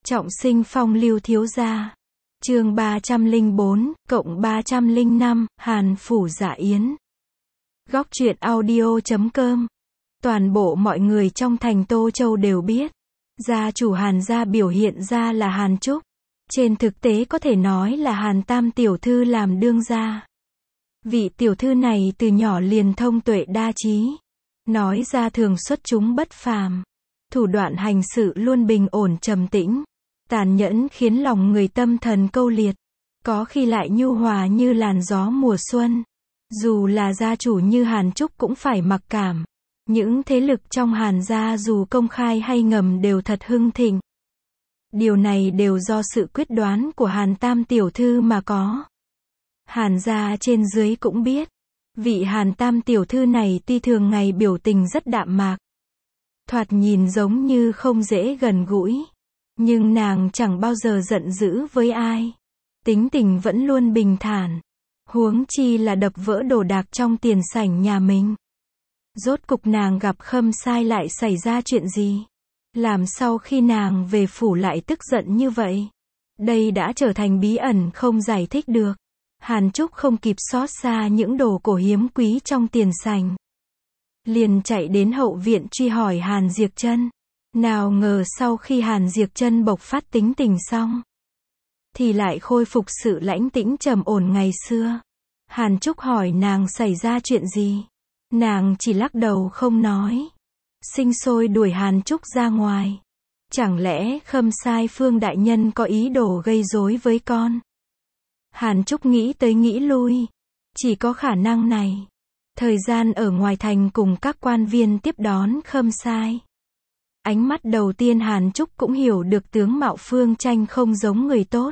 Trọng sinh phong lưu thiếu gia. Chương 304, cộng 305, Hàn Phủ Dạ Yến. Góc truyện audio.com. Toàn bộ mọi người trong thành Tô Châu đều biết, gia chủ Hàn gia biểu hiện ra là Hàn Trúc. Trên thực tế có thể nói là Hàn Tam tiểu thư làm đương gia. Vị tiểu thư này từ nhỏ liền thông tuệ đa trí, nói ra thường xuất chúng bất phàm, thủ đoạn hành sự luôn bình ổn trầm tĩnh, tàn nhẫn khiến lòng người tâm thần câu liệt, có khi lại nhu hòa như làn gió mùa xuân. Dù là gia chủ như Hàn Trúc cũng phải mặc cảm. Những thế lực trong Hàn gia dù công khai hay ngầm đều thật hưng thịnh. Điều này đều do sự quyết đoán của Hàn Tam tiểu thư mà có. Hàn gia trên dưới cũng biết, vị Hàn Tam tiểu thư này tuy thường ngày biểu tình rất đạm mạc, thoạt nhìn giống như không dễ gần gũi, nhưng nàng chẳng bao giờ giận dữ với ai. Tính tình vẫn luôn bình thản, huống chi là đập vỡ đồ đạc trong tiền sảnh nhà mình. Rốt cục nàng gặp Khâm Sai lại xảy ra chuyện gì? Làm sao khi nàng về phủ lại tức giận như vậy? Đây đã trở thành bí ẩn không giải thích được. Hàn Trúc không kịp xót xa những đồ cổ hiếm quý trong tiền sảnh, liền chạy đến hậu viện truy hỏi Hàn Diệc Trân. Nào ngờ sau khi Hàn Diệc Trân bộc phát tính tình xong, thì lại khôi phục sự lãnh tĩnh trầm ổn ngày xưa. Hàn Trúc hỏi nàng xảy ra chuyện gì, nàng chỉ lắc đầu không nói, sinh sôi đuổi Hàn Trúc ra ngoài. Chẳng lẽ Khâm Sai Phương đại nhân có ý đồ gây rối với con? Hàn Trúc nghĩ tới nghĩ lui, chỉ có khả năng này. Thời gian ở ngoài thành cùng các quan viên tiếp đón Khâm Sai, ánh mắt đầu tiên Hàn Trúc cũng hiểu được tướng mạo Phương Tranh không giống người tốt.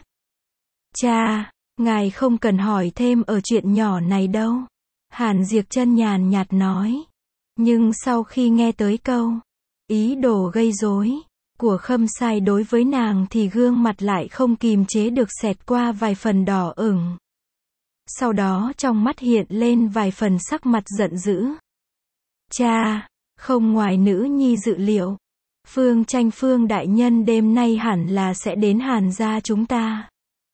Cha, ngài không cần hỏi thêm ở chuyện nhỏ này đâu. Hàn Diệc Trân nhàn nhạt nói. Nhưng sau khi nghe tới câu ý đồ gây rối của Khâm Sai đối với nàng thì gương mặt lại không kìm chế được xẹt qua vài phần đỏ ửng. Sau đó trong mắt hiện lên vài phần sắc mặt giận dữ. Cha, không ngoài nữ nhi dự liệu, Phương Tranh Phương đại nhân đêm nay hẳn là sẽ đến Hàn gia chúng ta.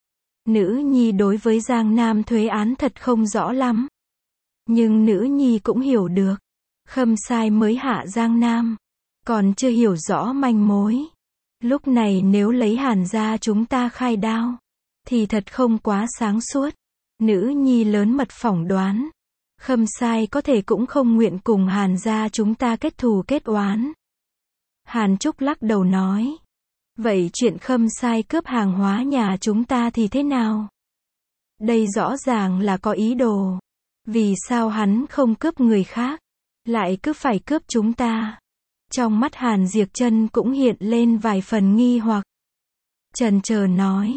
Nữ nhi đối với Giang Nam thuế án thật không rõ lắm, nhưng nữ nhi cũng hiểu được, Khâm Sai mới hạ Giang Nam, còn chưa hiểu rõ manh mối. Lúc này nếu lấy Hàn gia chúng ta khai đao, thì thật không quá sáng suốt. Nữ nhi lớn mật phỏng đoán, Khâm Sai có thể cũng không nguyện cùng Hàn gia chúng ta kết thù kết oán. Hàn Trúc lắc đầu nói. Vậy chuyện Khâm Sai cướp hàng hóa nhà chúng ta thì thế nào? Đây rõ ràng là có ý đồ. Vì sao hắn không cướp người khác, lại cứ phải cướp chúng ta? Trong mắt Hàn Diệc Trân cũng hiện lên vài phần nghi hoặc. Chần chờ nói,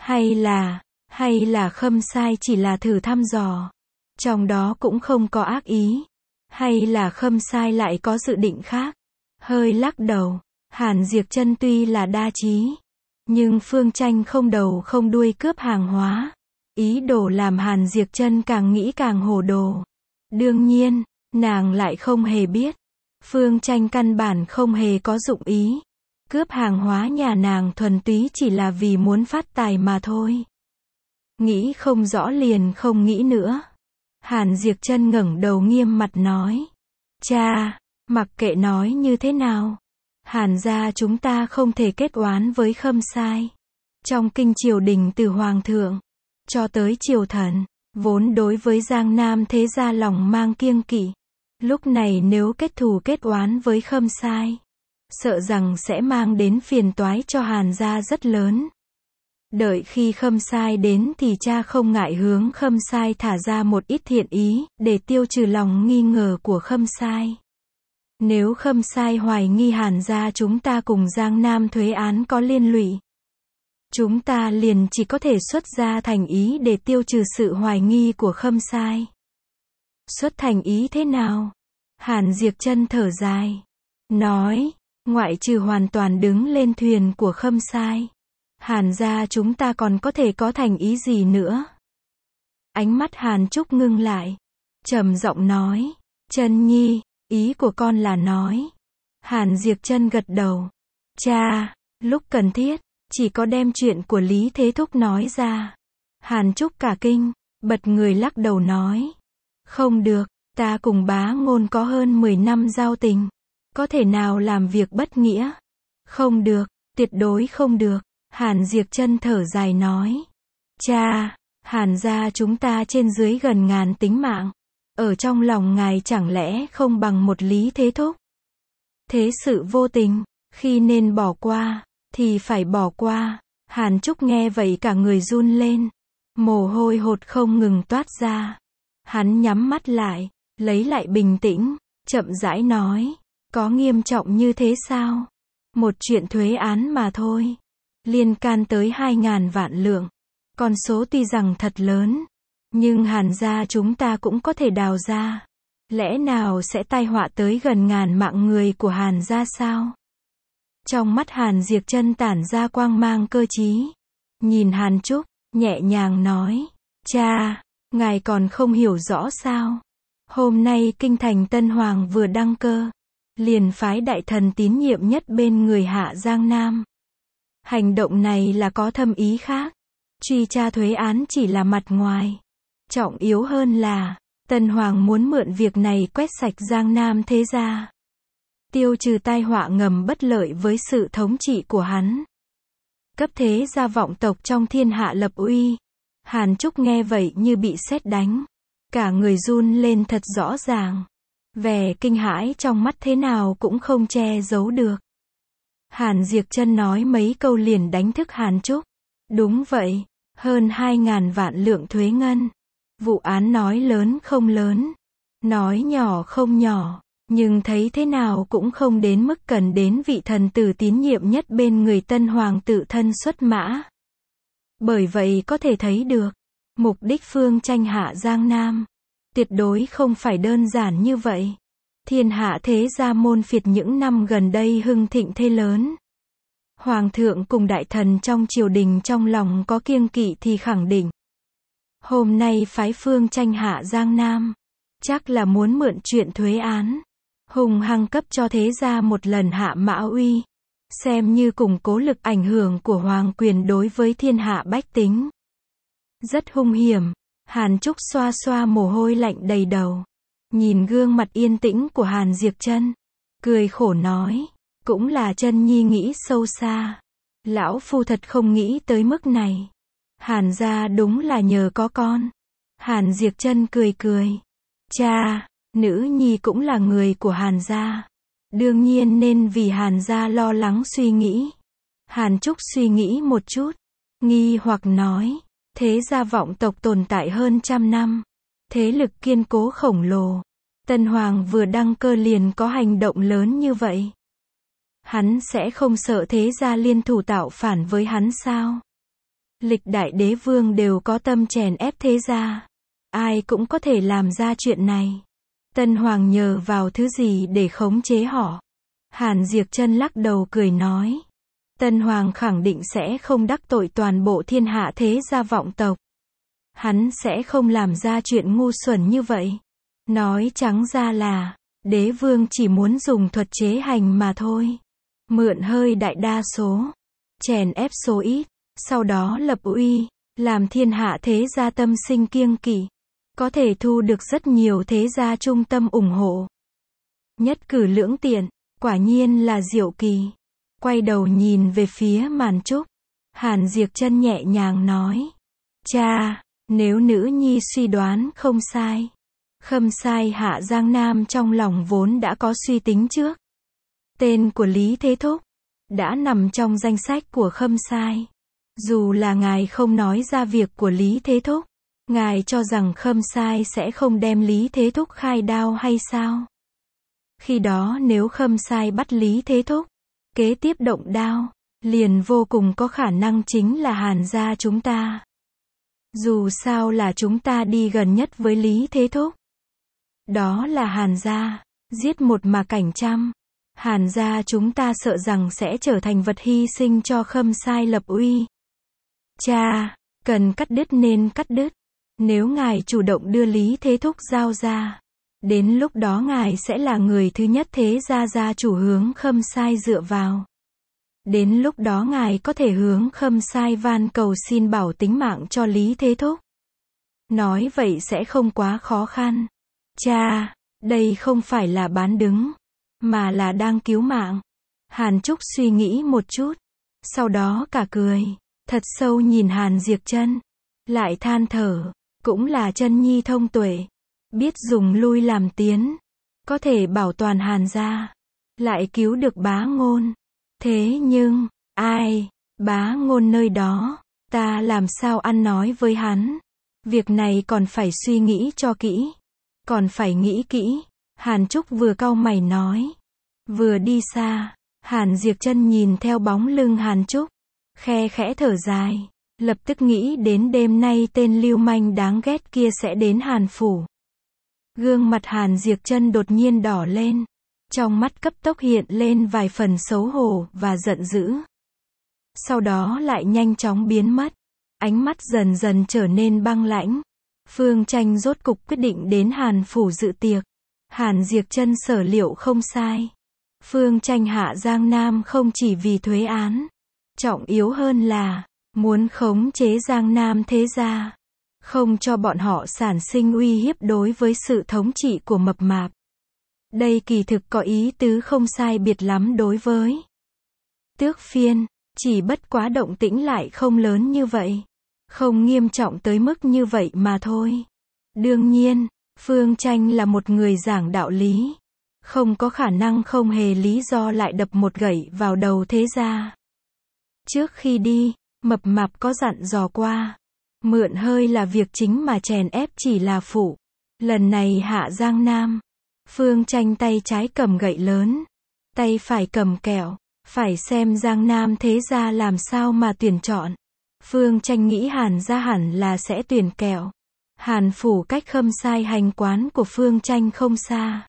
hay là Khâm Sai chỉ là thử thăm dò, trong đó cũng không có ác ý, hay là Khâm Sai lại có dự định khác? Hơi lắc đầu, Hàn Diệc Trân tuy là đa trí, nhưng Phương Tranh không đầu không đuôi cướp hàng hóa. Ý đồ làm Hàn Diệc Trân càng nghĩ càng hồ đồ. Đương nhiên, nàng lại không hề biết, Phương Tranh căn bản không hề có dụng ý cướp hàng hóa nhà nàng, thuần túy chỉ là vì muốn phát tài mà thôi. Nghĩ không rõ liền không nghĩ nữa. Hàn Diệc Trân ngẩng đầu nghiêm mặt nói. Cha, mặc kệ nói như thế nào, Hàn gia chúng ta không thể kết oán với Khâm Sai. Trong kinh triều đình từ Hoàng thượng cho tới triều thần, vốn đối với Giang Nam thế gia lòng mang kiêng kỵ. Lúc này nếu kết thù kết oán với Khâm Sai, sợ rằng sẽ mang đến phiền toái cho Hàn gia rất lớn. Đợi khi Khâm Sai đến thì cha không ngại hướng Khâm Sai thả ra một ít thiện ý, để tiêu trừ lòng nghi ngờ của Khâm Sai. Nếu Khâm Sai hoài nghi Hàn gia chúng ta cùng Giang Nam thuế án có liên lụy, chúng ta liền chỉ có thể xuất ra thành ý để tiêu trừ sự hoài nghi của Khâm Sai. Xuất thành ý thế nào? Hàn Diệc Trân thở dài, nói, ngoại trừ hoàn toàn đứng lên thuyền của Khâm Sai, Hàn gia chúng ta còn có thể có thành ý gì nữa? Ánh mắt Hàn Trúc ngưng lại, trầm giọng nói, Trân nhi, ý của con là nói. Hàn Diệc Trân gật đầu. Cha, lúc cần thiết, chỉ có đem chuyện của Lý Thế Thúc nói ra. Hàn Trúc cả kinh, bật người lắc đầu nói. Không được, ta cùng bá ngôn có hơn 10 năm giao tình. Có thể nào làm việc bất nghĩa? Không được, tuyệt đối không được. Hàn Diệp Chân thở dài nói. Cha, Hàn gia chúng ta trên dưới gần ngàn tính mạng. Ở trong lòng ngài chẳng lẽ không bằng một Lý Thế Thúc? Thế sự vô tình, khi nên bỏ qua, thì phải bỏ qua. Hàn Trúc nghe vậy cả người run lên. Mồ hôi hột không ngừng toát ra. Hắn nhắm mắt lại, lấy lại bình tĩnh, chậm rãi nói. Có nghiêm trọng như thế sao? Một chuyện thuế án mà thôi. Liên can tới 2.000 vạn lượng. Con số tuy rằng thật lớn, nhưng Hàn gia chúng ta cũng có thể đào ra. Lẽ nào sẽ tai họa tới gần ngàn mạng người của Hàn gia sao? Trong mắt Hàn Diệp Chân tản ra quang mang cơ trí. Nhìn Hàn Trúc, nhẹ nhàng nói. Cha, ngài còn không hiểu rõ sao? Hôm nay kinh thành Tân Hoàng vừa đăng cơ. Liền phái đại thần tín nhiệm nhất bên người Hạ Giang Nam. Hành động này là có thâm ý khác. Truy tra thuế án chỉ là mặt ngoài. Trọng yếu hơn là, Tân Hoàng muốn mượn việc này quét sạch Giang Nam thế gia. Tiêu trừ tai họa ngầm bất lợi với sự thống trị của hắn. Cấp thế gia vọng tộc trong thiên hạ lập uy. Hàn Trúc nghe vậy như bị sét đánh. Cả người run lên thật rõ ràng. Vẻ kinh hãi trong mắt thế nào cũng không che giấu được. Hàn Diệp Chân nói mấy câu liền đánh thức Hàn Trúc. Đúng vậy, hơn 2.000 vạn lượng thuế ngân. Vụ án nói lớn không lớn, nói nhỏ không nhỏ, nhưng thấy thế nào cũng không đến mức cần đến vị thần tử tín nhiệm nhất bên người Tân Hoàng tự thân xuất mã. Bởi vậy có thể thấy được, mục đích phương tranh Hạ Giang Nam, tuyệt đối không phải đơn giản như vậy. Thiên hạ thế gia môn phiệt những năm gần đây hưng thịnh thế lớn. Hoàng thượng cùng đại thần trong triều đình trong lòng có kiêng kỵ thì khẳng định. Hôm nay phái phương tranh Hạ Giang Nam, chắc là muốn mượn chuyện thuế án, hùng hăng cấp cho thế gia một lần hạ mã uy, xem như củng cố lực ảnh hưởng của hoàng quyền đối với thiên hạ bách tính. Rất hung hiểm. Hàn Trúc xoa xoa mồ hôi lạnh đầy đầu, nhìn gương mặt yên tĩnh của Hàn Diệp Chân, cười khổ nói, cũng là Chân nhi nghĩ sâu xa. Lão phu thật không nghĩ tới mức này. Hàn gia đúng là nhờ có con. Hàn Diệp Chân cười cười. Cha, nữ nhi cũng là người của Hàn gia. Đương nhiên nên vì Hàn gia lo lắng suy nghĩ. Hàn Trúc suy nghĩ một chút, nghi hoặc nói, thế gia vọng tộc tồn tại hơn 100 năm. Thế lực kiên cố khổng lồ. Tân Hoàng vừa đăng cơ liền có hành động lớn như vậy. Hắn sẽ không sợ thế gia liên thủ tạo phản với hắn sao? Lịch đại đế vương đều có tâm chèn ép thế gia. Ai cũng có thể làm ra chuyện này. Tân Hoàng nhờ vào thứ gì để khống chế họ? Hàn Diệp Chân lắc đầu cười nói. Tân Hoàng khẳng định sẽ không đắc tội toàn bộ thiên hạ thế gia vọng tộc. Hắn sẽ không làm ra chuyện ngu xuẩn như vậy. Nói trắng ra là, đế vương chỉ muốn dùng thuật chế hành mà thôi. Mượn hơi đại đa số, chèn ép số ít, sau đó lập uy, làm thiên hạ thế gia tâm sinh kiêng kỵ. Có thể thu được rất nhiều thế gia trung tâm ủng hộ. Nhất cử lưỡng tiện, quả nhiên là diệu kỳ. Quay đầu nhìn về phía Màn Trúc, Hàn Diệp Chân nhẹ nhàng nói. Cha, nếu nữ nhi suy đoán không sai, Khâm Sai Hạ Giang Nam trong lòng vốn đã có suy tính trước. Tên của Lý Thế Thúc đã nằm trong danh sách của Khâm Sai. Dù là ngài không nói ra việc của Lý Thế Thúc, ngài cho rằng Khâm Sai sẽ không đem Lý Thế Thúc khai đao hay sao? Khi đó nếu Khâm Sai bắt Lý Thế Thúc, kế tiếp động đao, liền vô cùng có khả năng chính là Hàn gia chúng ta. Dù sao là chúng ta đi gần nhất với Lý Thế Thúc. Đó là Hàn gia, giết một mà cảnh trăm. Hàn gia chúng ta sợ rằng sẽ trở thành vật hy sinh cho Khâm Sai lập uy. Cha, cần cắt đứt nên cắt đứt. Nếu ngài chủ động đưa Lý Thế Thúc giao ra, đến lúc đó ngài sẽ là người thứ nhất thế gia gia chủ hướng Khâm Sai dựa vào. Đến lúc đó ngài có thể hướng Khâm Sai van cầu xin bảo tính mạng cho Lý Thế Thúc. Nói vậy sẽ không quá khó khăn. Cha, đây không phải là bán đứng, mà là đang cứu mạng. Hàn Trúc suy nghĩ một chút, sau đó cả cười, thật sâu nhìn Hàn Diệp Chân, lại than thở, cũng là Chân nhi thông tuệ, biết dùng lui làm tiến, có thể bảo toàn Hàn gia, lại cứu được Bá Ngôn. Thế nhưng, ai, Bá Ngôn nơi đó, ta làm sao ăn nói với hắn? Việc này còn phải suy nghĩ cho kỹ, còn phải nghĩ kỹ. Hàn Trúc vừa cau mày nói, vừa đi xa. Hàn Diệp Chân nhìn theo bóng lưng Hàn Trúc, khe khẽ thở dài, lập tức nghĩ đến đêm nay tên lưu manh đáng ghét kia sẽ đến Hàn phủ. Gương mặt Hàn Diệp Chân đột nhiên đỏ lên, trong mắt cấp tốc hiện lên vài phần xấu hổ và giận dữ. Sau đó lại nhanh chóng biến mất, ánh mắt dần dần trở nên băng lãnh. Phương Tranh rốt cục quyết định đến Hàn phủ dự tiệc. Hàn Diệp Chân sở liệu không sai. Phương Tranh hạ Giang Nam không chỉ vì thuế án, trọng yếu hơn là muốn khống chế Giang Nam thế gia, không cho bọn họ sản sinh uy hiếp đối với sự thống trị của Mập Mạp. Đây kỳ thực có ý tứ không sai biệt lắm đối với Tước Phiên, chỉ bất quá động tĩnh lại không lớn như vậy, không nghiêm trọng tới mức như vậy mà thôi. Đương nhiên, Phương Tranh là một người giảng đạo lý, không có khả năng không hề lý do lại đập một gậy vào đầu thế gia. Trước khi đi, Mập Mạp có dặn dò qua, mượn hơi là việc chính mà chèn ép chỉ là phụ. Lần này hạ Giang Nam, Phương Tranh tay trái cầm gậy lớn, tay phải cầm kẹo, phải xem Giang Nam thế gia làm sao mà tuyển chọn. Phương Tranh nghĩ Hàn gia hẳn là sẽ tuyển kẹo. Hàn phủ cách Khâm Sai hành quán của Phương Tranh không xa.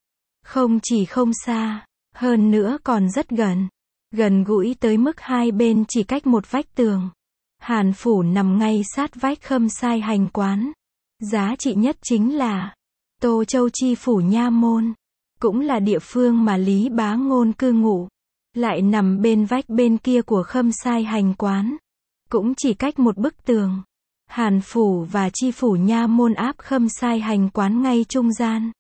Không chỉ không xa, hơn nữa còn rất gần. Gần gũi tới mức hai bên chỉ cách một vách tường. Hàn phủ nằm ngay sát vách Khâm Sai hành quán. Giá trị nhất chính là Tô Châu chi phủ nha môn, cũng là địa phương mà Lý Bá Ngôn cư ngụ, lại nằm bên vách bên kia của Khâm Sai hành quán, cũng chỉ cách một bức tường. Hàn phủ và chi phủ nha môn áp Khâm Sai hành quán ngay trung gian.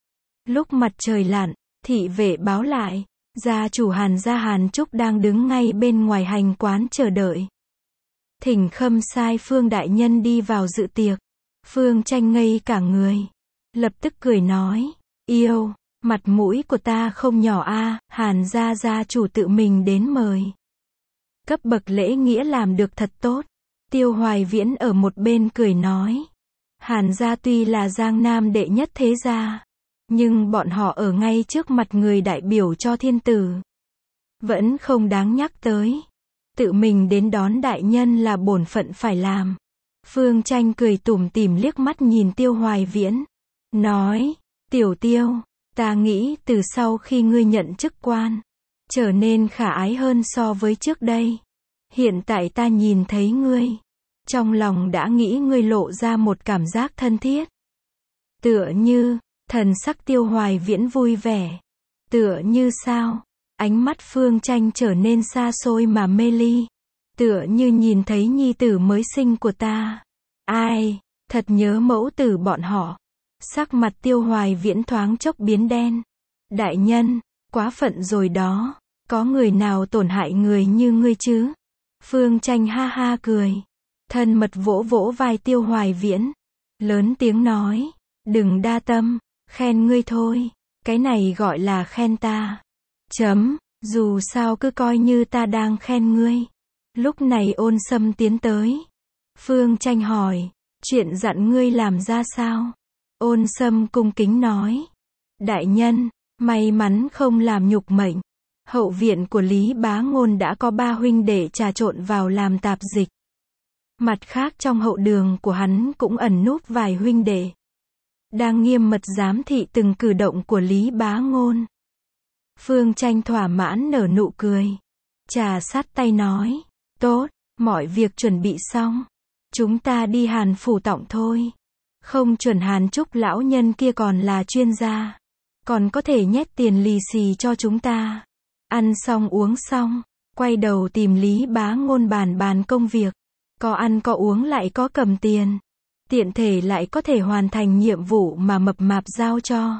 Lúc mặt trời lặn, thị vệ báo lại, gia chủ Hàn gia Hàn Trúc đang đứng ngay bên ngoài hành quán chờ đợi. Thỉnh Khâm Sai Phương đại nhân đi vào dự tiệc. Phương Tranh ngây cả người, lập tức cười nói, yêu, mặt mũi của ta không nhỏ a, Hàn gia gia chủ tự mình đến mời. Cấp bậc lễ nghĩa làm được thật tốt. Tiêu Hoài Viễn ở một bên cười nói, Hàn gia tuy là Giang Nam đệ nhất thế gia, nhưng bọn họ ở ngay trước mặt người đại biểu cho thiên tử, vẫn không đáng nhắc tới. Tự mình đến đón đại nhân là bổn phận phải làm. Phương Tranh cười tủm tỉm liếc mắt nhìn Tiêu Hoài Viễn, nói, Tiểu Tiêu, ta nghĩ từ sau khi ngươi nhận chức quan, trở nên khả ái hơn so với trước đây. Hiện tại ta nhìn thấy ngươi, trong lòng đã nghĩ ngươi lộ ra một cảm giác thân thiết. Tựa như, thần sắc Tiêu Hoài Viễn vui vẻ. Tựa như sao? Ánh mắt Phương Tranh trở nên xa xôi mà mê ly. Tựa như nhìn thấy nhi tử mới sinh của ta. Ai, thật nhớ mẫu tử bọn họ. Sắc mặt Tiêu Hoài Viễn thoáng chốc biến đen. Đại nhân, quá phận rồi đó. Có người nào tổn hại người như ngươi chứ? Phương Tranh ha ha cười. Thân mật vỗ vỗ vai Tiêu Hoài Viễn. Lớn tiếng nói, đừng đa tâm, khen ngươi thôi. Cái này gọi là khen ta. Dù sao cứ coi như ta đang khen ngươi. Lúc này Ôn Sâm tiến tới. Phương Tranh hỏi, chuyện dặn ngươi làm ra sao? Ôn Sâm cung kính nói, đại nhân, may mắn không làm nhục mệnh. Hậu viện của Lý Bá Ngôn đã có 3 huynh đệ trà trộn vào làm tạp dịch. Mặt khác trong hậu đường của hắn cũng ẩn núp vài huynh đệ, đang nghiêm mật giám thị từng cử động của Lý Bá Ngôn. Phương Tranh thỏa mãn nở nụ cười, trà sát tay nói, tốt, mọi việc chuẩn bị xong, chúng ta đi Hàn phủ tọng thôi. Không chuẩn Hàn Trúc lão nhân kia còn là chuyên gia, còn có thể nhét tiền lì xì cho chúng ta. Ăn xong uống xong, quay đầu tìm Lý Bá Ngôn bàn công việc. Có ăn có uống lại có cầm tiền. Tiện thể lại có thể hoàn thành nhiệm vụ mà mập mạp giao cho.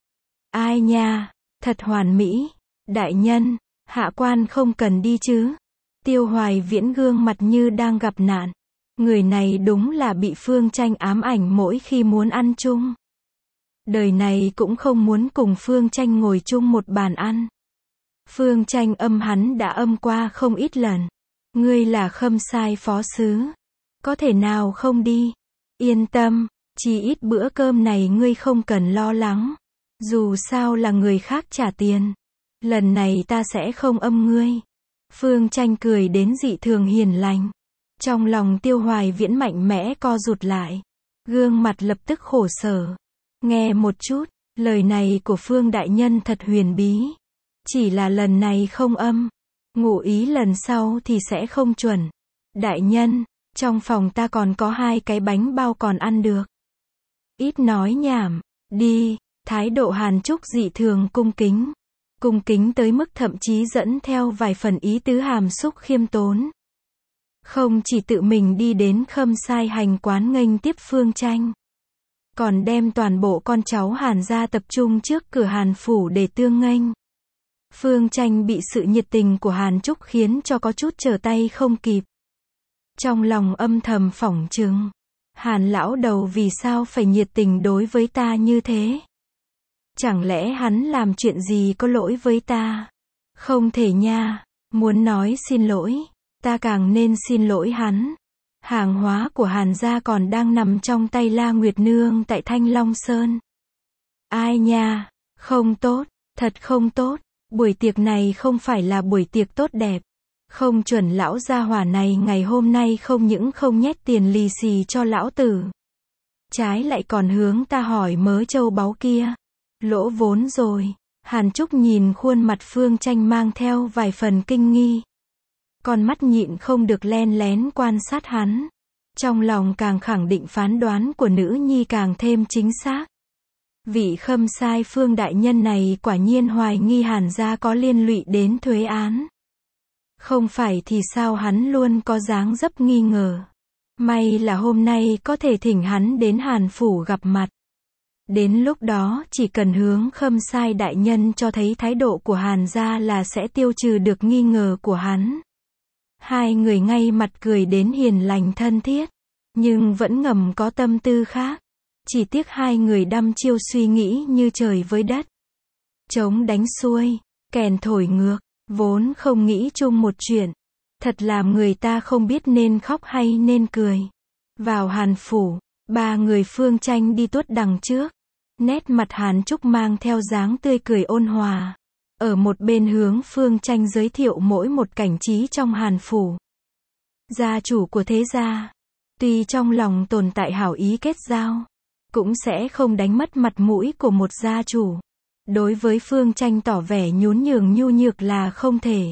Ai nha, thật hoàn mỹ. Đại nhân, hạ quan không cần đi chứ. Tiêu Hoài Viễn gương mặt như đang gặp nạn. Người này đúng là bị Phương Tranh ám ảnh mỗi khi muốn ăn chung. Đời này cũng không muốn cùng Phương Tranh ngồi chung một bàn ăn. Phương Tranh âm hắn đã âm qua không ít lần. Ngươi là Khâm Sai phó sứ. Có thể nào không đi? Yên tâm, chỉ ít bữa cơm này ngươi không cần lo lắng. Dù sao là người khác trả tiền. Lần này ta sẽ không âm ngươi. Phương Tranh cười đến dị thường hiền lành. Trong lòng Tiêu Hoài Viễn mạnh mẽ co rụt lại. Gương mặt lập tức khổ sở. Nghe một chút, lời này của Phương đại nhân thật huyền bí. Chỉ là lần này không âm. Ngụ ý lần sau thì sẽ không chuẩn. Đại nhân, trong phòng ta còn có 2 cái bánh bao còn ăn được. Ít nói nhảm, đi. Thái độ Hàn Trúc dị thường cung kính. Cung kính tới mức thậm chí dẫn theo vài phần ý tứ hàm xúc khiêm tốn. Không chỉ tự mình đi đến Khâm Sai hành quán nghênh tiếp Phương Tranh. Còn đem toàn bộ con cháu Hàn gia tập trung trước cửa Hàn phủ để tương nghênh. Phương Tranh bị sự nhiệt tình của Hàn Trúc khiến cho có chút trở tay không kịp. Trong lòng âm thầm phỏng chừng. Hàn lão đầu vì sao phải nhiệt tình đối với ta như thế? Chẳng lẽ hắn làm chuyện gì có lỗi với ta? Không thể nha. Muốn nói xin lỗi, ta càng nên xin lỗi hắn. Hàng hóa của Hàn gia còn đang nằm trong tay La Nguyệt Nương tại Thanh Long Sơn. Ai nha, không tốt, thật không tốt. Buổi tiệc này không phải là buổi tiệc tốt đẹp. Không chuẩn lão gia hỏa này ngày hôm nay không những không nhét tiền lì xì cho lão tử. Trái lại còn hướng ta hỏi mớ châu báu kia. Lỗ vốn rồi. Hàn Trúc nhìn khuôn mặt Phương Tranh mang theo vài phần kinh nghi. Con mắt nhịn không được len lén quan sát hắn. Trong lòng càng khẳng định phán đoán của nữ nhi càng thêm chính xác. Vị Khâm Sai Phương đại nhân này quả nhiên hoài nghi Hàn gia có liên lụy đến thuế án. Không phải thì sao hắn luôn có dáng dấp nghi ngờ. May là hôm nay có thể thỉnh hắn đến Hàn phủ gặp mặt. Đến lúc đó chỉ cần hướng Khâm Sai đại nhân cho thấy thái độ của Hàn gia là sẽ tiêu trừ được nghi ngờ của hắn. Hai người ngay mặt cười đến hiền lành thân thiết. Nhưng vẫn ngầm có tâm tư khác. Chỉ tiếc hai người đăm chiêu suy nghĩ như trời với đất. Trống đánh xuôi, kèn thổi ngược, vốn không nghĩ chung một chuyện. Thật làm người ta không biết nên khóc hay nên cười. Vào Hàn phủ, 3 người Phương Tranh đi tuốt đằng trước. Nét mặt Hàn Trúc mang theo dáng tươi cười ôn hòa. Ở một bên hướng Phương Tranh giới thiệu mỗi một cảnh trí trong Hàn phủ. Gia chủ của thế gia, tuy trong lòng tồn tại hảo ý kết giao, cũng sẽ không đánh mất mặt mũi của một gia chủ. Đối với Phương Tranh tỏ vẻ nhún nhường nhu nhược là không thể.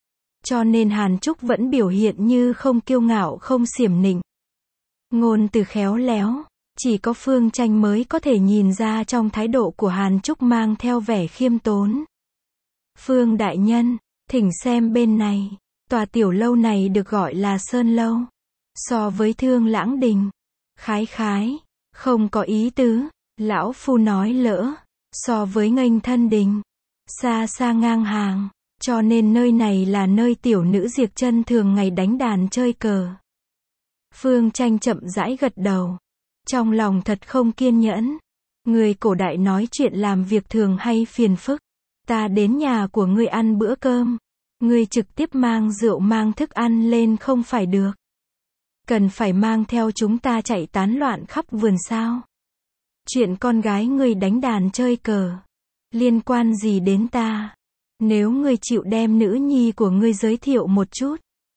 Cho nên Hàn Trúc vẫn biểu hiện như không kiêu ngạo không xiểm nịnh. Ngôn từ khéo léo, chỉ có Phương Tranh mới có thể nhìn ra trong thái độ của Hàn Trúc mang theo vẻ khiêm tốn. Phương đại nhân, thỉnh xem bên này, tòa tiểu lâu này được gọi là Sơn Lâu. So với Thương Lãng Đình, khái, không có ý tứ, lão phu nói lỡ. So với Nghênh Thân Đình, xa ngang hàng, cho nên nơi này là nơi tiểu nữ Diệp Chân thường ngày đánh đàn chơi cờ. Phương Tranh chậm rãi gật đầu. Trong lòng thật không kiên nhẫn. Người cổ đại nói chuyện làm việc thường hay phiền phức. Ta đến nhà của ngươi ăn bữa cơm. Ngươi trực tiếp mang rượu mang thức ăn lên không phải được. Cần phải mang theo chúng ta chạy tán loạn khắp vườn sao? Chuyện con gái ngươi đánh đàn chơi cờ, liên quan gì đến ta? Nếu ngươi chịu đem nữ nhi của ngươi giới thiệu một chút,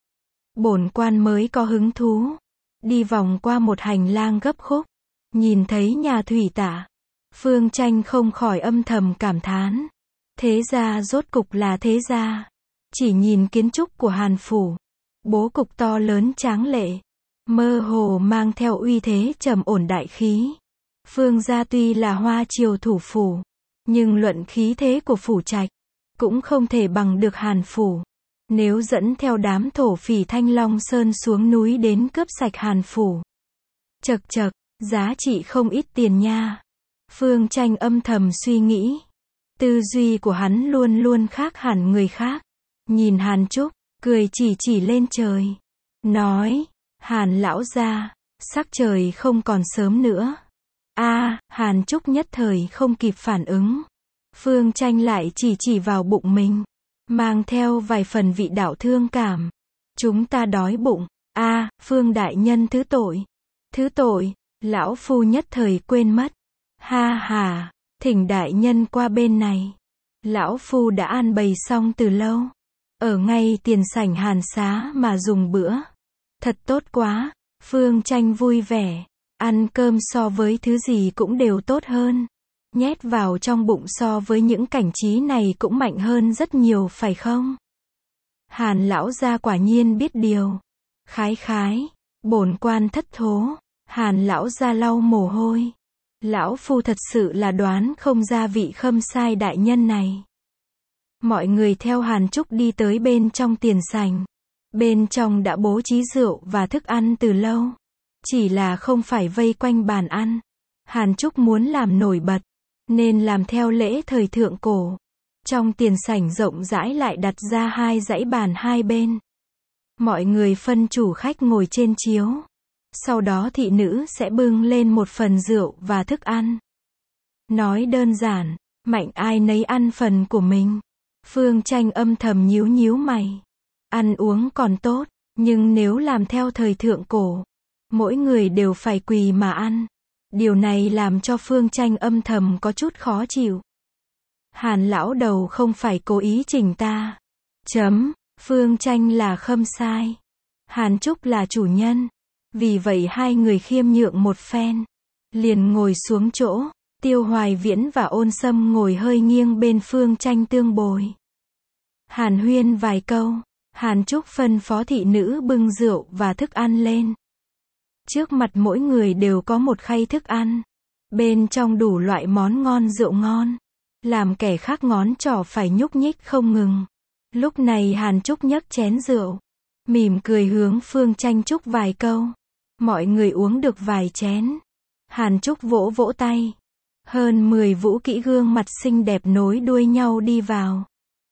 bổn quan mới có hứng thú. Đi vòng qua một hành lang gấp khúc, nhìn thấy nhà thủy tạ. Phương Tranh không khỏi âm thầm cảm thán. Thế gia rốt cục là thế gia. Chỉ nhìn kiến trúc của Hàn phủ, bố cục to lớn tráng lệ, mơ hồ mang theo uy thế trầm ổn đại khí. Phương gia tuy là Hoa Triều thủ phủ, nhưng luận khí thế của phủ trạch, cũng không thể bằng được Hàn phủ. Nếu dẫn theo đám thổ phỉ Thanh Long Sơn xuống núi đến cướp sạch Hàn Phủ. Chậc chậc, giá trị không ít tiền nha. Phương Tranh âm thầm suy nghĩ. Tư duy của hắn luôn luôn khác hẳn người khác. Nhìn Hàn Trúc, cười chỉ lên trời. Nói, Hàn lão gia, sắc trời không còn sớm nữa. Hàn Trúc nhất thời không kịp phản ứng. Phương Tranh lại chỉ vào bụng mình, mang theo vài phần vị đạo thương cảm. Chúng ta đói bụng. Phương đại nhân thứ tội. Thứ tội, lão phu nhất thời quên mất. Ha ha, thỉnh đại nhân qua bên này. Lão phu đã an bày xong từ lâu. Ở ngay tiền sảnh Hàn xá mà dùng bữa. Thật tốt quá. Phương Tranh vui vẻ. Ăn cơm so với thứ gì cũng đều tốt hơn. Nhét vào trong bụng so với những cảnh trí này cũng mạnh hơn rất nhiều phải không? Hàn lão gia quả nhiên biết điều. Khái, bổn quan thất thố. Hàn lão gia lau mồ hôi. Lão phu thật sự là đoán không ra vị Khâm sai đại nhân này. Mọi người theo Hàn Trúc đi tới bên trong tiền sảnh. Bên trong đã bố trí rượu và thức ăn từ lâu. Chỉ là không phải vây quanh bàn ăn. Hàn Trúc muốn làm nổi bật, nên làm theo lễ thời thượng cổ. Trong tiền sảnh rộng rãi lại đặt ra 2 dãy bàn hai bên. Mọi người phân chủ khách ngồi trên chiếu. Sau đó thị nữ sẽ bưng lên một phần rượu và thức ăn. Nói đơn giản, mạnh ai nấy ăn phần của mình. Phương Tranh âm thầm nhíu mày. Ăn uống còn tốt, nhưng nếu làm theo thời thượng cổ, mỗi người đều phải quỳ mà ăn. Điều này làm cho Phương Tranh âm thầm có chút khó chịu. Hàn lão đầu không phải cố ý chỉnh ta. Phương Tranh là khâm sai. Hàn Trúc là chủ nhân. Vì vậy hai người khiêm nhượng một phen. Liền ngồi xuống chỗ. Tiêu Hoài Viễn và Ôn Sâm ngồi hơi nghiêng bên Phương Tranh tương bồi. Hàn huyên vài câu. Hàn Trúc phân phó thị nữ bưng rượu và thức ăn lên. Trước mặt mỗi người đều có một khay thức ăn. Bên trong đủ loại món ngon rượu ngon. Làm kẻ khác ngón trỏ phải nhúc nhích không ngừng. Lúc này Hàn Trúc nhấc chén rượu. Mỉm cười hướng Phương Tranh chúc vài câu. Mọi người uống được vài chén. Hàn Trúc vỗ tay. Hơn 10 vũ kỹ gương mặt xinh đẹp nối đuôi nhau đi vào.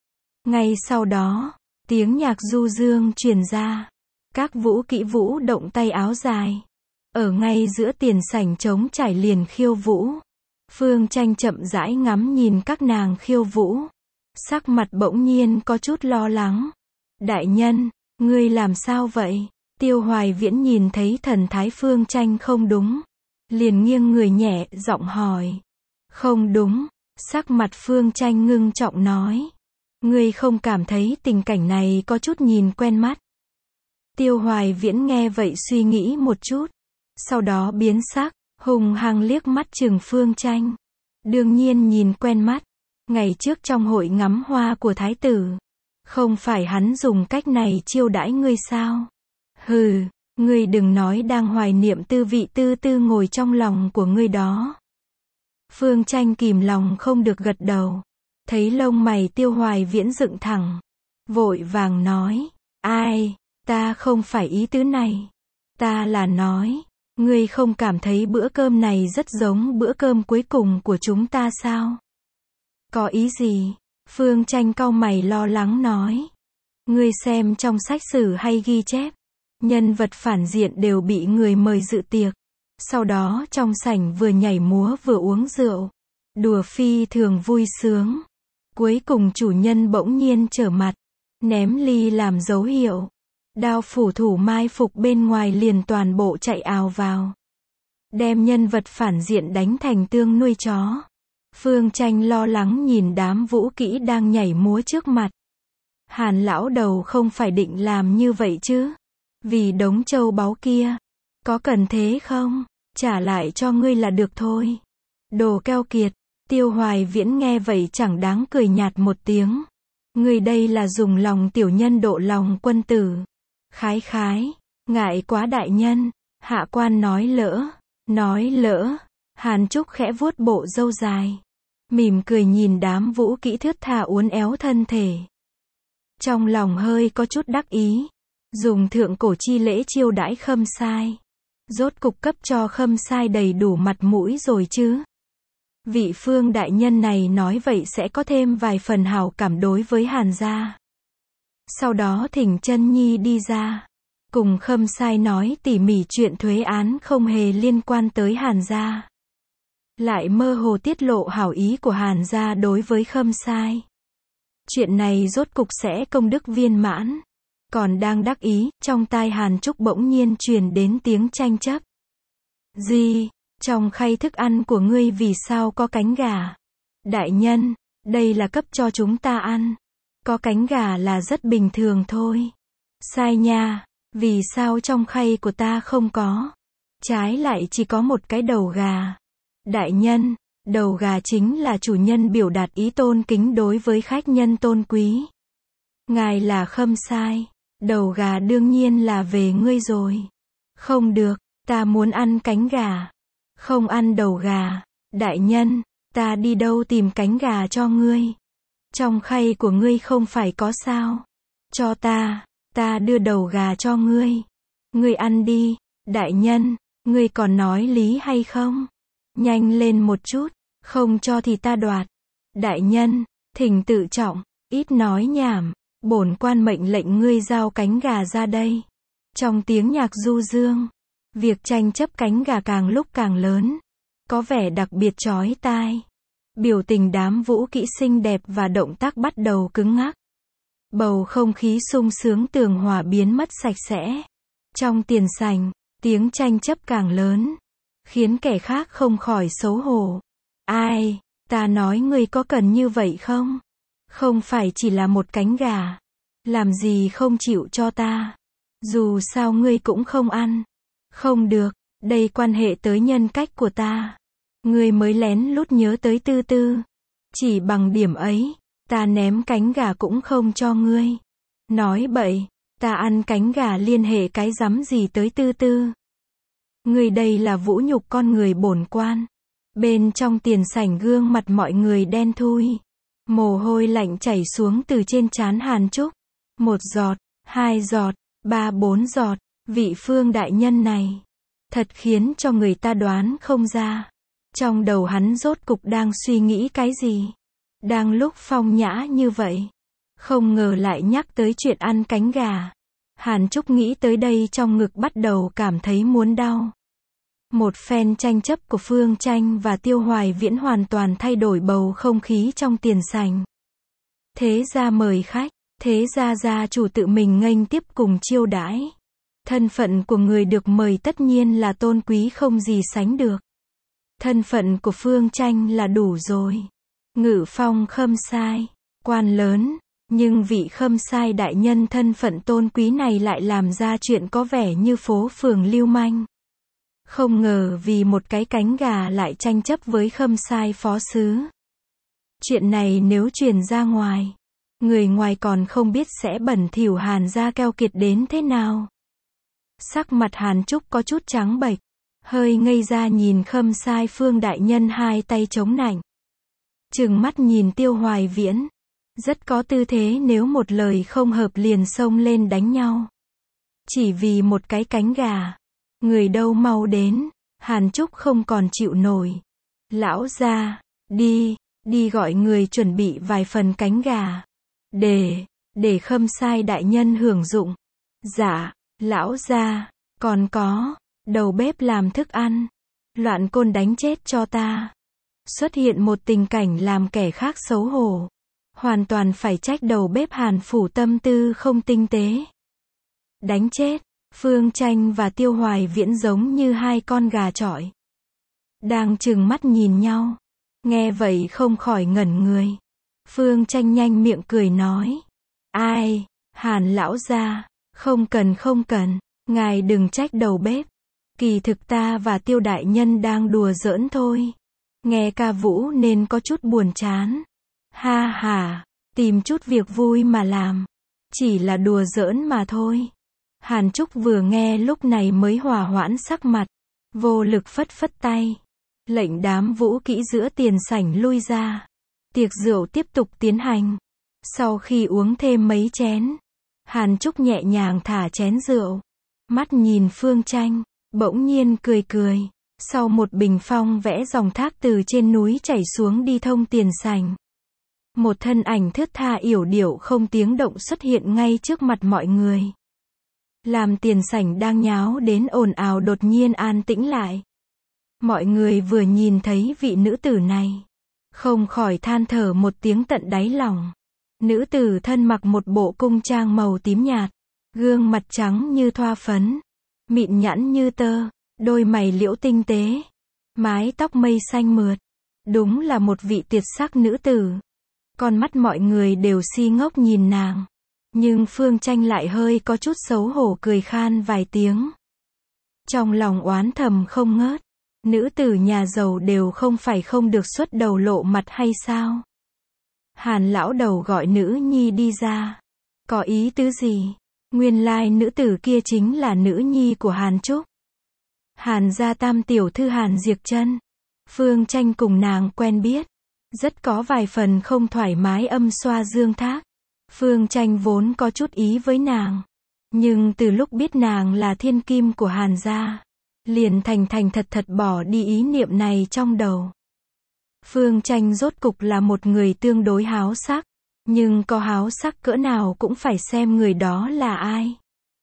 Ngay sau đó, tiếng nhạc du dương truyền ra. Các vũ kỹ vũ động tay áo dài. Ở ngay giữa tiền sảnh trống trải liền khiêu vũ. Phương Tranh chậm rãi ngắm nhìn các nàng khiêu vũ. Sắc mặt bỗng nhiên có chút lo lắng. Đại nhân, ngươi làm sao vậy? Tiêu Hoài Viễn nhìn thấy thần thái Phương Tranh không đúng. Liền nghiêng người nhẹ giọng hỏi. Không đúng. Sắc mặt Phương Tranh ngưng trọng nói. Ngươi không cảm thấy tình cảnh này có chút nhìn quen mắt? Tiêu Hoài Viễn nghe vậy suy nghĩ một chút. Sau đó biến sắc, hung hăng liếc mắt chừng Phương Tranh. Đương nhiên nhìn quen mắt. Ngày trước trong hội ngắm hoa của thái tử, không phải hắn dùng cách này chiêu đãi ngươi sao? Hừ, ngươi đừng nói đang hoài niệm tư vị tư tư ngồi trong lòng của ngươi đó. Phương Tranh kìm lòng không được gật đầu. Thấy lông mày Tiêu Hoài Viễn dựng thẳng. Vội vàng nói. Ai, ta không phải ý tứ này. Ta là nói, ngươi không cảm thấy bữa cơm này rất giống bữa cơm cuối cùng của chúng ta sao? Có ý gì? Phương Tranh cau mày lo lắng nói. Ngươi xem trong sách sử hay ghi chép. Nhân vật phản diện đều bị người mời dự tiệc. Sau đó trong sảnh vừa nhảy múa vừa uống rượu. Đùa phi thường vui sướng. Cuối cùng chủ nhân bỗng nhiên trở mặt. Ném ly làm dấu hiệu. Đao phủ thủ mai phục bên ngoài liền toàn bộ chạy ào vào. Đem nhân vật phản diện đánh thành tương nuôi chó. Phương Tranh lo lắng nhìn đám vũ kỹ đang nhảy múa trước mặt. Hàn lão đầu không phải định làm như vậy chứ? Vì đống châu báu kia. Có cần thế không? Trả lại cho ngươi là được thôi. Đồ keo kiệt. Tiêu Hoài Viễn nghe vậy chẳng đáng cười nhạt một tiếng. Ngươi đây là dùng lòng tiểu nhân độ lòng quân tử. Khái, ngại quá đại nhân. Hạ quan nói lỡ. Hàn Trúc khẽ vuốt bộ râu dài. Mỉm cười nhìn đám vũ kỹ thướt tha uốn éo thân thể. Trong lòng hơi có chút đắc ý. Dùng thượng cổ chi lễ chiêu đãi Khâm Sai. Rốt cục cấp cho Khâm Sai đầy đủ mặt mũi rồi chứ. Vị Phương đại nhân này nói vậy sẽ có thêm vài phần hảo cảm đối với Hàn gia. Sau đó thỉnh Chân Nhi đi ra. Cùng Khâm Sai nói tỉ mỉ chuyện thuế án không hề liên quan tới Hàn gia. Lại mơ hồ tiết lộ hảo ý của Hàn gia đối với Khâm Sai. Chuyện này rốt cục sẽ công đức viên mãn. Còn đang đắc ý, trong tai Hàn Trúc bỗng nhiên truyền đến tiếng tranh chấp. Gì? Trong khay thức ăn của ngươi vì sao có cánh gà? Đại nhân, đây là cấp cho chúng ta ăn. Có cánh gà là rất bình thường thôi. Sai nha, vì sao trong khay của ta không có? Trái lại chỉ có một cái đầu gà. Đại nhân, đầu gà chính là chủ nhân biểu đạt ý tôn kính đối với khách nhân tôn quý. Ngài là Khâm Sai, đầu gà đương nhiên là về ngươi rồi. Không được, ta muốn ăn cánh gà. Không ăn đầu gà. Đại nhân, ta đi đâu tìm cánh gà cho ngươi? Trong khay của ngươi không phải có sao? Cho ta đưa đầu gà cho ngươi. Ngươi ăn đi. Đại nhân, ngươi còn nói lý hay không? Nhanh lên một chút, không cho thì ta đoạt. Đại nhân, thỉnh tự trọng, ít nói nhảm, bổn quan mệnh lệnh ngươi giao cánh gà ra đây. Trong tiếng nhạc du dương, việc tranh chấp cánh gà càng lúc càng lớn, có vẻ đặc biệt chói tai. Biểu tình đám vũ kỹ xinh đẹp và động tác bắt đầu cứng ngắc. Bầu không khí sung sướng tường hòa biến mất sạch sẽ. Trong tiền sảnh, tiếng tranh chấp càng lớn, khiến kẻ khác không khỏi xấu hổ. Ai, ta nói ngươi có cần như vậy không? Không phải chỉ là một cánh gà. Làm gì không chịu cho ta? Dù sao ngươi cũng không ăn. Không được, đây quan hệ tới nhân cách của ta. Ngươi mới lén lút nhớ tới Tư Tư. Chỉ bằng điểm ấy, ta ném cánh gà cũng không cho ngươi. Nói bậy, ta ăn cánh gà liên hệ cái rắm gì tới Tư Tư. Ngươi đây là vũ nhục con người bổn quan. Bên trong tiền sảnh gương mặt mọi người đen thui. Mồ hôi lạnh chảy xuống từ trên trán Hàn Trúc. 1 giọt, 2 giọt, 3, 4 giọt. Vị Phương đại nhân này thật khiến cho người ta đoán không ra. Trong đầu hắn rốt cục đang suy nghĩ cái gì? Đang lúc phong nhã như vậy, không ngờ lại nhắc tới chuyện ăn cánh gà. Hàn Trúc nghĩ tới đây trong ngực bắt đầu cảm thấy muốn đau. Một phen tranh chấp của Phương Tranh và Tiêu Hoài Viễn hoàn toàn thay đổi bầu không khí trong tiền sảnh. Thế gia mời khách, thế gia gia chủ tự mình nghênh tiếp cùng chiêu đãi. Thân phận của người được mời tất nhiên là tôn quý không gì sánh được. Thân phận của Phương Tranh là đủ rồi. Ngự phong Khâm Sai, quan lớn, nhưng vị Khâm Sai đại nhân thân phận tôn quý này lại làm ra chuyện có vẻ như phố phường lưu manh. Không ngờ vì một cái cánh gà lại tranh chấp với Khâm Sai phó sứ. Chuyện này nếu truyền ra ngoài, người ngoài còn không biết sẽ bẩn thỉu Hàn gia keo kiệt đến thế nào. Sắc mặt Hàn Trúc có chút trắng bệch, hơi ngây ra nhìn Khâm Sai Phương đại nhân hai tay chống nạnh. Trừng mắt nhìn Tiêu Hoài Viễn, rất có tư thế nếu một lời không hợp liền xông lên đánh nhau. Chỉ vì một cái cánh gà, người đâu mau đến, Hàn Trúc không còn chịu nổi. Lão gia, đi gọi người chuẩn bị vài phần cánh gà. Để Khâm Sai đại nhân hưởng dụng. Dạ, lão gia, còn có, đầu bếp làm thức ăn. Loạn côn đánh chết cho ta. Xuất hiện một tình cảnh làm kẻ khác xấu hổ. Hoàn toàn phải trách đầu bếp Hàn phủ tâm tư không tinh tế. Đánh chết, Phương Tranh và Tiêu Hoài Viễn giống như hai con gà chọi. Đang trừng mắt nhìn nhau. Nghe vậy không khỏi ngẩn người. Phương Tranh nhanh miệng cười nói. Ai, Hàn lão gia, không cần, ngài đừng trách đầu bếp. Kỳ thực ta và Tiêu đại nhân đang đùa giỡn thôi. Nghe ca vũ nên có chút buồn chán. Ha ha, tìm chút việc vui mà làm. Chỉ là đùa giỡn mà thôi. Hàn Trúc vừa nghe lúc này mới hòa hoãn sắc mặt. Vô lực phất phất tay. Lệnh đám vũ kỹ giữa tiền sảnh lui ra. Tiệc rượu tiếp tục tiến hành. Sau khi uống thêm mấy chén, Hàn Trúc nhẹ nhàng thả chén rượu, mắt nhìn Phương Tranh, bỗng nhiên cười cười. Sau một bình phong vẽ dòng thác từ trên núi chảy xuống đi thông tiền sảnh. Một thân ảnh thướt tha yểu điệu không tiếng động xuất hiện ngay trước mặt mọi người. Làm tiền sảnh đang nháo đến ồn ào đột nhiên an tĩnh lại. Mọi người vừa nhìn thấy vị nữ tử này, không khỏi than thở một tiếng tận đáy lòng. Nữ tử thân mặc một bộ cung trang màu tím nhạt, gương mặt trắng như thoa phấn, mịn nhẵn như tơ, đôi mày liễu tinh tế, mái tóc mây xanh mượt, đúng là một vị tuyệt sắc nữ tử. Con mắt mọi người đều si ngốc nhìn nàng, nhưng Phương Tranh lại hơi có chút xấu hổ cười khan vài tiếng. Trong lòng oán thầm không ngớt, nữ tử nhà giàu đều không phải không được xuất đầu lộ mặt hay sao? Hàn lão đầu gọi nữ nhi đi ra. Có ý tứ gì? Nguyên lai nữ tử kia chính là nữ nhi của Hàn Trúc. Hàn gia tam tiểu thư Hàn Diệc Trân. Phương Tranh cùng nàng quen biết, rất có vài phần không thoải mái âm xoa dương thác. Phương Tranh vốn có chút ý với nàng, nhưng từ lúc biết nàng là thiên kim của Hàn gia, liền thành thật bỏ đi ý niệm này trong đầu. Phương Tranh rốt cục là một người tương đối háo sắc, nhưng có háo sắc cỡ nào cũng phải xem người đó là ai.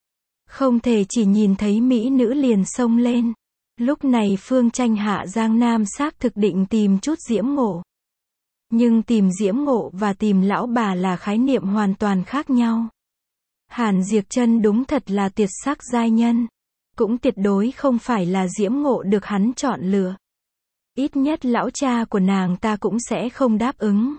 Không thể chỉ nhìn thấy mỹ nữ liền xông lên. Lúc này Phương Tranh hạ Giang Nam xác thực định tìm chút diễm ngộ. Nhưng tìm diễm ngộ và tìm lão bà là khái niệm hoàn toàn khác nhau. Hàn Diệc Trân đúng thật là tuyệt sắc giai nhân, cũng tuyệt đối không phải là diễm ngộ được hắn chọn lựa. Ít nhất lão cha của nàng ta cũng sẽ không đáp ứng.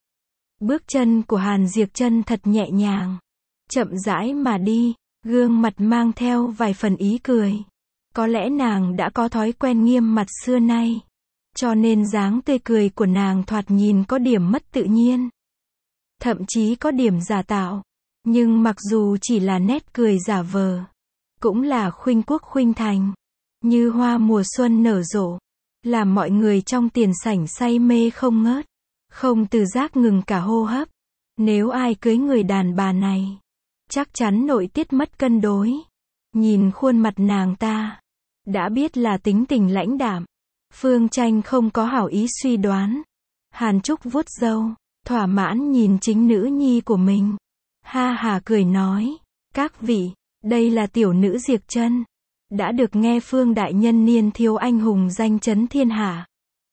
Bước chân của Hàn Diệc Trân thật nhẹ nhàng, chậm rãi mà đi, gương mặt mang theo vài phần ý cười. Có lẽ nàng đã có thói quen nghiêm mặt xưa nay, cho nên dáng tươi cười của nàng thoạt nhìn có điểm mất tự nhiên, thậm chí có điểm giả tạo. Nhưng mặc dù chỉ là nét cười giả vờ, cũng là khuynh quốc khuynh thành, như hoa mùa xuân nở rộ, làm mọi người trong tiền sảnh say mê không ngớt, không tự giác ngừng cả hô hấp. Nếu ai cưới người đàn bà này, chắc chắn nội tiết mất cân đối. Nhìn khuôn mặt nàng ta, đã biết là tính tình lãnh đạm. Phương Tranh không có hảo ý suy đoán. Hàn Trúc vuốt râu, thỏa mãn nhìn chính nữ nhi của mình. Ha hà cười nói, các vị, đây là tiểu nữ Diệc Trân, đã được nghe Phương đại nhân niên thiếu anh hùng danh chấn thiên hạ,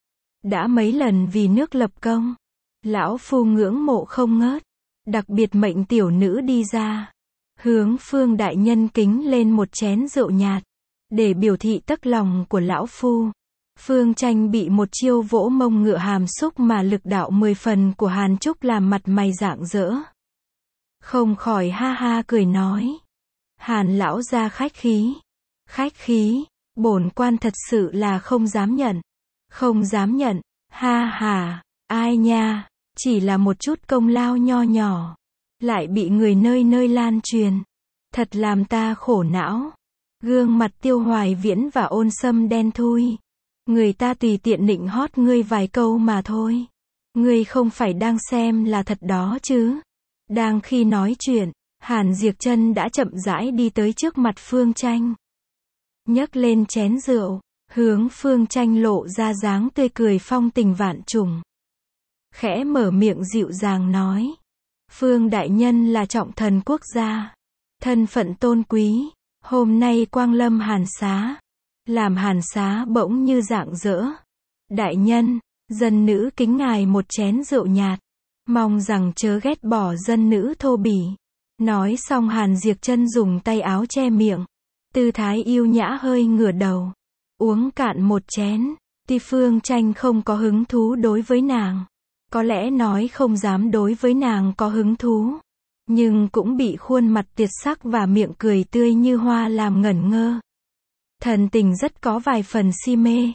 đã mấy lần vì nước lập công, lão phu ngưỡng mộ không ngớt, đặc biệt mệnh tiểu nữ đi ra, hướng Phương đại nhân kính lên một chén rượu nhạt, để biểu thị tấc lòng của lão phu. Phương Tranh bị một chiêu vỗ mông ngựa hàm xúc mà lực đạo 10 phần của Hàn Trúc làm mặt mày rạng rỡ, không khỏi ha ha cười nói, Hàn lão gia khách khí, bổn quan thật sự là không dám nhận, ha ha, ai nha, chỉ là một chút công lao nho nhỏ, lại bị người nơi nơi lan truyền, thật làm ta khổ não. Gương mặt Tiêu Hoài Viễn và Ôn Sâm đen thui, người ta tùy tiện nịnh hót ngươi vài câu mà thôi, ngươi không phải đang xem là thật đó chứ. Đang khi nói chuyện, Hàn Diệc Trân đã chậm rãi đi tới trước mặt Phương Tranh, nhấc lên chén rượu, hướng Phương Tranh lộ ra dáng tươi cười phong tình vạn trùng, khẽ mở miệng dịu dàng nói, Phương đại nhân là trọng thần quốc gia, thân phận tôn quý, hôm nay quang lâm Hàn xá, làm Hàn xá bỗng như rạng rỡ. Đại nhân, dân nữ kính ngài một chén rượu nhạt, mong rằng chớ ghét bỏ dân nữ thô bỉ. Nói xong Hàn Diệc Trân dùng tay áo che miệng, tư thái yêu nhã hơi ngửa đầu, uống cạn một chén. Tuy Phương Tranh không có hứng thú đối với nàng, có lẽ nói không dám đối với nàng có hứng thú, nhưng cũng bị khuôn mặt tuyệt sắc và miệng cười tươi như hoa làm ngẩn ngơ. Thần tình rất có vài phần si mê.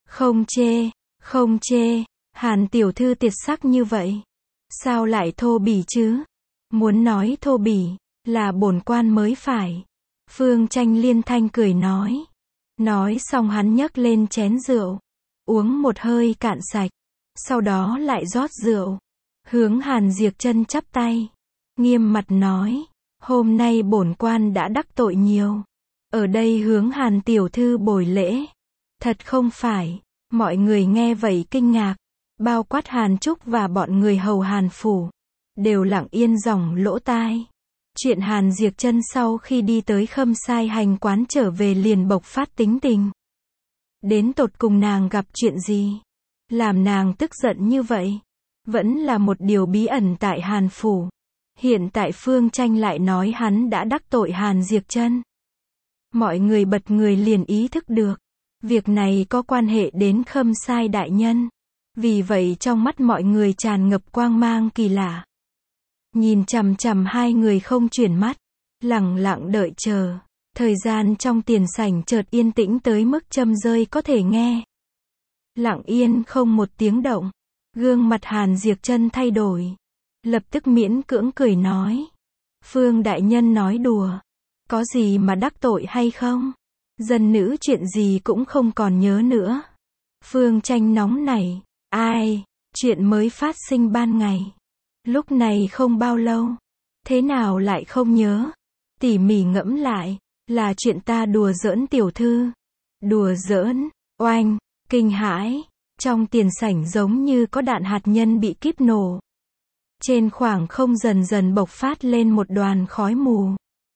Không chê, Hàn tiểu thư tuyệt sắc như vậy, sao lại thô bỉ chứ? Muốn nói thô bỉ, là bổn quan mới phải. Phương Tranh liên thanh cười nói. Nói xong hắn nhấc lên chén rượu, uống một hơi cạn sạch, sau đó lại rót rượu, hướng Hàn Diệc Trân chắp tay, nghiêm mặt nói, hôm nay bổn quan đã đắc tội nhiều, ở đây hướng Hàn tiểu thư bồi lễ. Thật không phải, mọi người nghe vậy kinh ngạc, bao quát Hàn Trúc và bọn người hầu Hàn phủ, đều lặng yên dòng lỗ tai. Chuyện Hàn Diệc Trân sau khi đi tới Khâm Sai Hành quán trở về liền bộc phát tính tình. Đến tột cùng nàng gặp chuyện gì? Làm nàng tức giận như vậy? Vẫn là một điều bí ẩn tại Hàn phủ. Hiện tại Phương Tranh lại nói hắn đã đắc tội Hàn Diệc Trân. Mọi người bật người liền ý thức được. Việc này có quan hệ đến Khâm Sai đại nhân. Vì vậy trong mắt mọi người tràn ngập quang mang kỳ lạ. Nhìn chằm chằm hai người không chuyển mắt, lẳng lặng đợi chờ. Thời gian trong tiền sảnh chợt yên tĩnh tới mức châm rơi có thể nghe. Lặng yên không một tiếng động, gương mặt Hàn Diệc Trân thay đổi. Lập tức miễn cưỡng cười nói. Phương đại nhân nói đùa. Có gì mà đắc tội hay không? Dân nữ chuyện gì cũng không còn nhớ nữa. Phương Tranh nóng nảy. Ai? Chuyện mới phát sinh ban ngày. Lúc này không bao lâu. Thế nào lại không nhớ? Tỉ mỉ ngẫm lại. Là chuyện ta đùa giỡn tiểu thư. Đùa giỡn. Oanh. Kinh hãi. Trong tiền sảnh giống như có đạn hạt nhân bị kíp nổ. Trên khoảng không dần dần bộc phát lên một đoàn khói mù.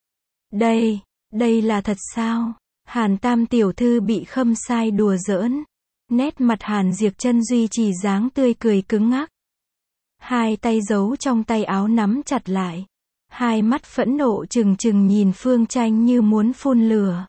Đây là thật sao? Hàn Tam tiểu thư bị Khâm Sai đùa giỡn. Nét mặt Hàn Diệc Trân duy trì dáng tươi cười cứng ngắc. Hai tay giấu trong tay áo nắm chặt lại. Hai mắt phẫn nộ trừng trừng nhìn Phương Tranh như muốn phun lửa.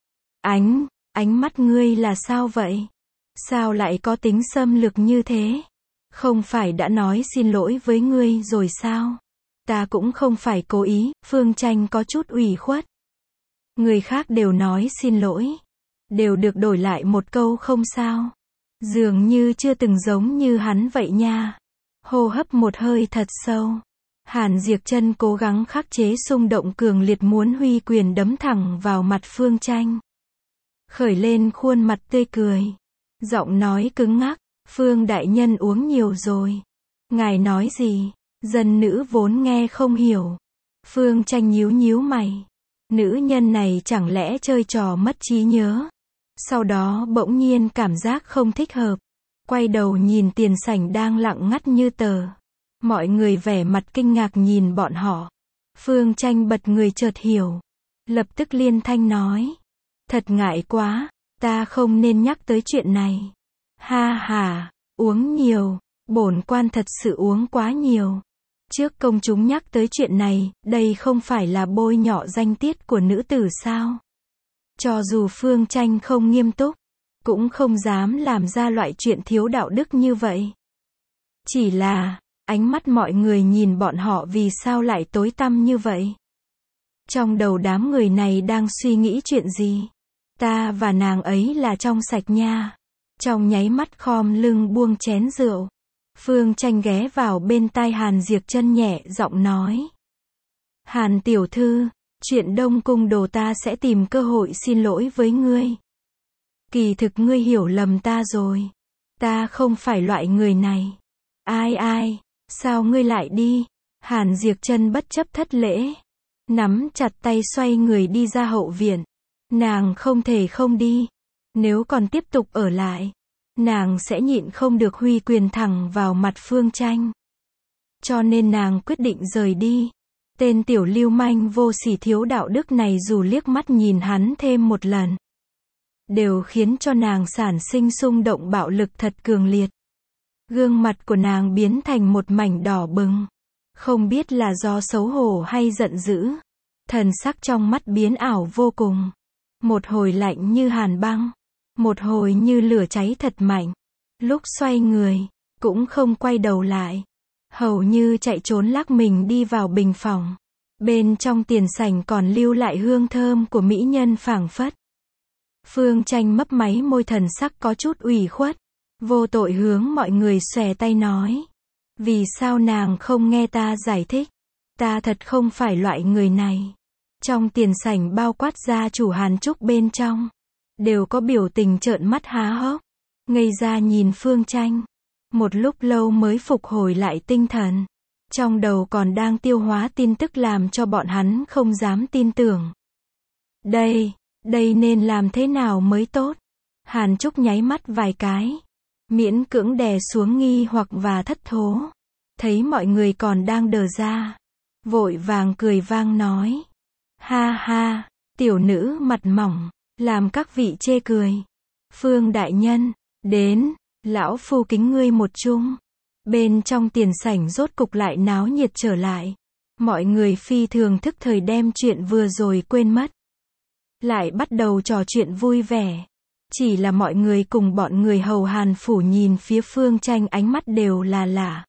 Ánh mắt ngươi là sao vậy? Sao lại có tính xâm lược như thế? Không phải đã nói xin lỗi với ngươi rồi sao? Ta cũng không phải cố ý, Phương Tranh có chút ủy khuất. Người khác đều nói xin lỗi. Đều được đổi lại một câu không sao. Dường như chưa từng giống như hắn vậy nha. Hô hấp một hơi thật sâu. Hàn Diệc Trân cố gắng khắc chế xung động cường liệt muốn huy quyền đấm thẳng vào mặt Phương Tranh. Khởi lên khuôn mặt tươi cười. Giọng nói cứng ngắc. Phương đại nhân uống nhiều rồi. Ngài nói gì? Dân nữ vốn nghe không hiểu. Phương Tranh nhíu nhíu mày. Nữ nhân này chẳng lẽ chơi trò mất trí nhớ? Sau đó bỗng nhiên cảm giác không thích hợp. Quay đầu nhìn tiền sảnh đang lặng ngắt như tờ. Mọi người vẻ mặt kinh ngạc nhìn bọn họ. Phương Tranh bật người chợt hiểu. Lập tức liên thanh nói. Thật ngại quá, ta không nên nhắc tới chuyện này. Ha ha, uống nhiều, bổn quan thật sự uống quá nhiều. Trước công chúng nhắc tới chuyện này, đây không phải là bôi nhọ danh tiết của nữ tử sao? Cho dù Phương Tranh không nghiêm túc, cũng không dám làm ra loại chuyện thiếu đạo đức như vậy. Chỉ là, ánh mắt mọi người nhìn bọn họ vì sao lại tối tăm như vậy? Trong đầu đám người này đang suy nghĩ chuyện gì? Ta và nàng ấy là trong sạch nha. Trong nháy mắt khom lưng buông chén rượu. Phương Tranh ghé vào bên tai Hàn Diệc Trân nhẹ giọng nói. Hàn tiểu thư, chuyện Đông Cung Đồ ta sẽ tìm cơ hội xin lỗi với ngươi. Kỳ thực ngươi hiểu lầm ta rồi. Ta không phải loại người này. Ai, sao ngươi lại đi? Hàn Diệc Trân bất chấp thất lễ. Nắm chặt tay xoay người đi ra hậu viện. Nàng không thể không đi. Nếu còn tiếp tục ở lại, nàng sẽ nhịn không được huy quyền thẳng vào mặt Phương Tranh. Cho nên nàng quyết định rời đi. Tên tiểu lưu manh vô sỉ thiếu đạo đức này dù liếc mắt nhìn hắn thêm một lần, đều khiến cho nàng sản sinh xung động bạo lực thật cường liệt. Gương mặt của nàng biến thành một mảnh đỏ bừng. Không biết là do xấu hổ hay giận dữ. Thần sắc trong mắt biến ảo vô cùng. Một hồi lạnh như hàn băng. Một hồi như lửa cháy thật mạnh. Lúc xoay người, cũng không quay đầu lại. Hầu như chạy trốn lắc mình đi vào bình phòng. Bên trong tiền sảnh còn lưu lại hương thơm của mỹ nhân phảng phất. Phương Tranh mấp máy môi thần sắc có chút ủy khuất. Vô tội hướng mọi người xòe tay nói. Vì sao nàng không nghe ta giải thích? Ta thật không phải loại người này. Trong tiền sảnh bao quát gia chủ Hàn Trúc bên trong, đều có biểu tình trợn mắt há hốc, ngây ra nhìn Phương Tranh. Một lúc lâu mới phục hồi lại tinh thần. Trong đầu còn đang tiêu hóa tin tức làm cho bọn hắn không dám tin tưởng. Đây nên làm thế nào mới tốt? Hàn Trúc nháy mắt vài cái. Miễn cưỡng đè xuống nghi hoặc và thất thố. Thấy mọi người còn đang đờ ra. Vội vàng cười vang nói. Ha ha, tiểu nữ mặt mỏng, làm các vị chê cười. Phương đại nhân, đến, lão phu kính ngươi một chung. Bên trong tiền sảnh rốt cục lại náo nhiệt trở lại. Mọi người phi thường thức thời đem chuyện vừa rồi quên mất. Lại bắt đầu trò chuyện vui vẻ. Chỉ là mọi người cùng bọn người hầu Hàn phủ nhìn phía Phương Tranh ánh mắt đều là lạ.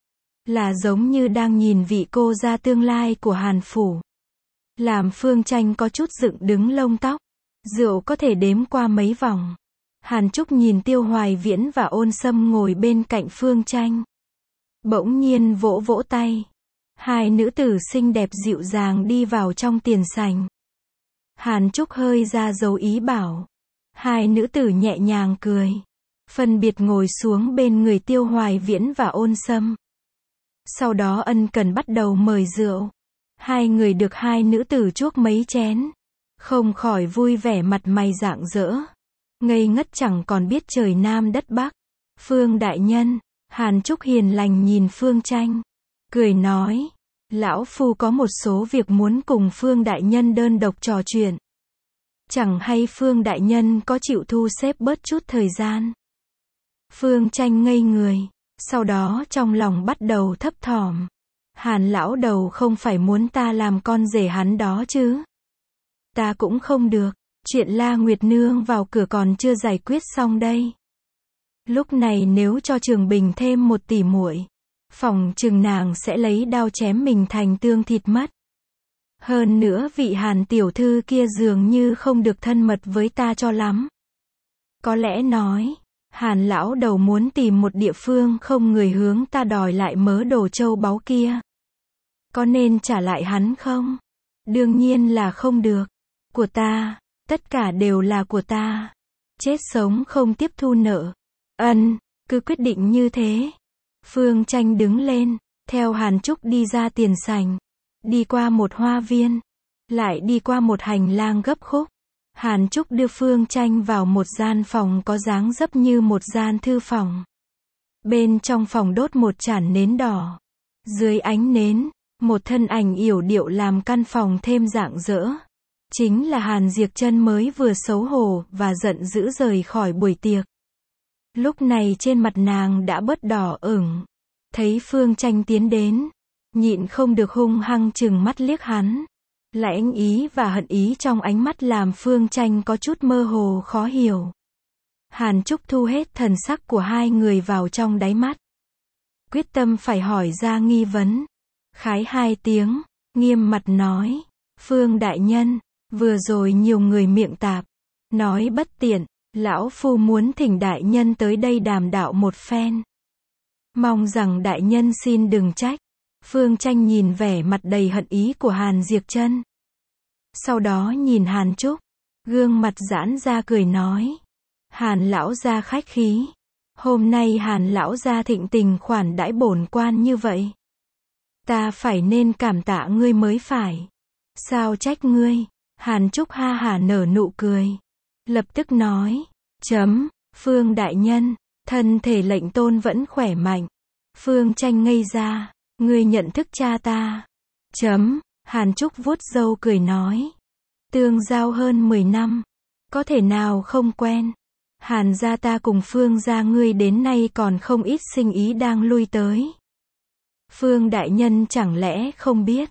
Là giống như đang nhìn vị cô gia tương lai của Hàn phủ. Làm Phương Tranh có chút dựng đứng lông tóc. Rượu có thể đếm qua mấy vòng. Hàn Trúc nhìn Tiêu Hoài Viễn và Ôn Sâm ngồi bên cạnh Phương Tranh. Bỗng nhiên vỗ vỗ tay. Hai nữ tử xinh đẹp dịu dàng đi vào trong tiền sảnh. Hàn Trúc hơi ra dấu ý bảo. Hai nữ tử nhẹ nhàng cười. Phân biệt ngồi xuống bên người Tiêu Hoài Viễn và Ôn Sâm. Sau đó ân cần bắt đầu mời rượu. Hai người được hai nữ tử chuốc mấy chén. Không khỏi vui vẻ mặt mày rạng rỡ. Ngây ngất chẳng còn biết trời Nam đất Bắc. Phương đại nhân, Hàn Trúc hiền lành nhìn Phương Tranh. Cười nói, lão phu có một số việc muốn cùng Phương đại nhân đơn độc trò chuyện. Chẳng hay Phương đại nhân có chịu thu xếp bớt chút thời gian. Phương Tranh ngây người, sau đó trong lòng bắt đầu thấp thỏm. Hàn lão đầu không phải muốn ta làm con rể hắn đó chứ? Ta cũng không được, chuyện La Nguyệt Nương vào cửa còn chưa giải quyết xong đây. Lúc này nếu cho Trường Bình thêm một tỷ muội, phỏng chừng nàng sẽ lấy đao chém mình thành tương thịt mất. Hơn nữa vị Hàn tiểu thư kia dường như không được thân mật với ta cho lắm. Có lẽ nói, Hàn lão đầu muốn tìm một địa phương không người hướng ta đòi lại mớ đồ châu báu kia. Có nên trả lại hắn không? Đương nhiên là không được. Của ta, tất cả đều là của ta. Chết sống không tiếp thu nợ. Cứ quyết định như thế. Phương Tranh đứng lên, theo Hàn Trúc đi ra tiền sảnh. Đi qua một hoa viên, lại đi qua một hành lang gấp khúc. Hàn Trúc đưa Phương Tranh vào một gian phòng có dáng dấp như một gian thư phòng. Bên trong phòng đốt một chản nến đỏ. Dưới ánh nến, một thân ảnh yểu điệu làm căn phòng thêm rạng rỡ. Chính là Hàn Diệp Chân mới vừa xấu hổ và giận dữ rời khỏi buổi tiệc. Lúc này trên mặt nàng đã bớt đỏ ửng. Thấy Phương Tranh tiến đến, nhịn không được hung hăng chừng mắt liếc hắn. Lãnh ý và hận ý trong ánh mắt làm Phương Tranh có chút mơ hồ khó hiểu. Hàn Trúc thu hết thần sắc của hai người vào trong đáy mắt. Quyết tâm phải hỏi ra nghi vấn. Khái hai tiếng, nghiêm mặt nói. Phương đại nhân, vừa rồi nhiều người miệng tạp. Nói bất tiện, lão phu muốn thỉnh đại nhân tới đây đàm đạo một phen. Mong rằng đại nhân xin đừng trách. Phương Tranh nhìn vẻ mặt đầy hận ý của Hàn Diệp Chân. Sau đó nhìn Hàn Trúc, gương mặt giãn ra cười nói. Hàn lão gia khách khí. Hôm nay Hàn lão gia thịnh tình khoản đãi bổn quan như vậy. Ta phải nên cảm tạ ngươi mới phải. Sao trách ngươi? Hàn Trúc ha hả nở nụ cười. Lập tức nói. Phương đại nhân, thân thể lệnh tôn vẫn khỏe mạnh. Phương Tranh ngây ra. Ngươi nhận thức cha ta. Hàn Trúc vuốt râu cười nói. Tương giao hơn 10 năm. Có thể nào không quen. Hàn gia ta cùng Phương gia ngươi đến nay còn không ít sinh ý đang lui tới. Phương đại nhân chẳng lẽ không biết.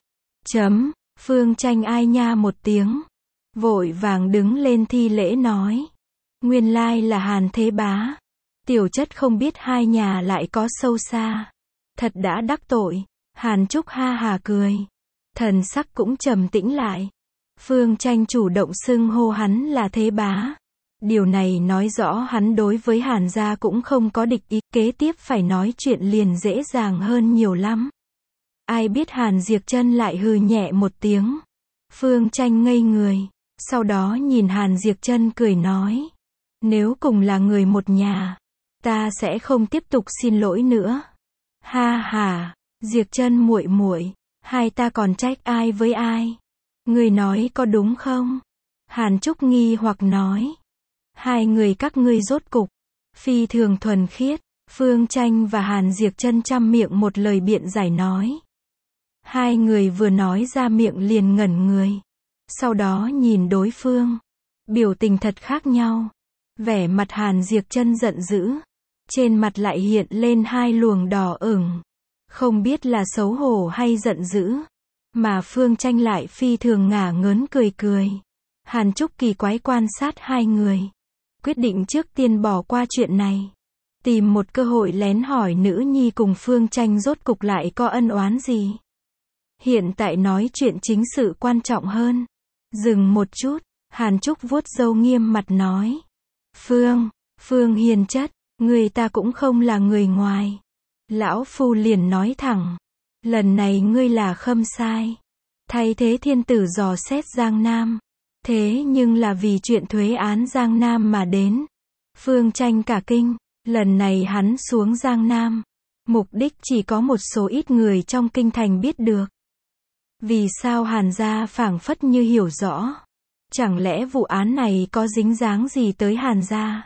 Phương Tranh ai nha một tiếng. Vội vàng đứng lên thi lễ nói. Nguyên lai là Hàn thế bá. Tiểu chất không biết hai nhà lại có sâu xa. Thật đã đắc tội. Hàn Trúc ha hà cười. Thần sắc cũng trầm tĩnh lại. Phương Tranh chủ động xưng hô hắn là thế bá. Điều này nói rõ hắn đối với Hàn gia cũng không có địch ý. Kế tiếp phải nói chuyện liền dễ dàng hơn nhiều lắm. Ai biết Hàn Diệp Chân lại hừ nhẹ một tiếng. Phương Tranh ngây người. Sau đó nhìn Hàn Diệp Chân cười nói. Nếu cùng là người một nhà, Ta sẽ không tiếp tục xin lỗi nữa. Ha ha, Diệp Trân muội muội, hai ta còn trách ai với ai? Ngươi nói có đúng không? Hàn Trúc nghi hoặc nói. Hai người các ngươi rốt cục phi thường thuần khiết. Phương Tranh và Hàn Diệp Trân trăm miệng một lời biện giải nói. Hai người vừa nói ra miệng liền ngẩn người. Sau đó nhìn đối phương. Biểu tình thật khác nhau. Vẻ mặt Hàn Diệp Trân giận dữ. Trên mặt lại hiện lên hai luồng đỏ ửng. Không biết là xấu hổ hay giận dữ. Mà Phương Tranh lại phi thường ngả ngớn cười cười. Hàn Trúc kỳ quái quan sát hai người. Quyết định trước tiên bỏ qua chuyện này. Tìm một cơ hội lén hỏi nữ nhi cùng Phương Tranh rốt cục lại có ân oán gì. Hiện tại nói chuyện chính sự quan trọng hơn. Dừng một chút, Hàn Trúc vuốt râu nghiêm mặt nói. Phương hiền chất, người ta cũng không là người ngoài. Lão Phu liền nói thẳng. Lần này ngươi là khâm sai. Thay thế thiên tử dò xét Giang Nam. Thế nhưng là vì chuyện thuế án Giang Nam mà đến. Phương Tranh cả kinh. Lần này hắn xuống Giang Nam. Mục đích chỉ có một số ít người trong kinh thành biết được. Vì sao Hàn gia phảng phất như hiểu rõ? Chẳng lẽ vụ án này có dính dáng gì tới Hàn gia?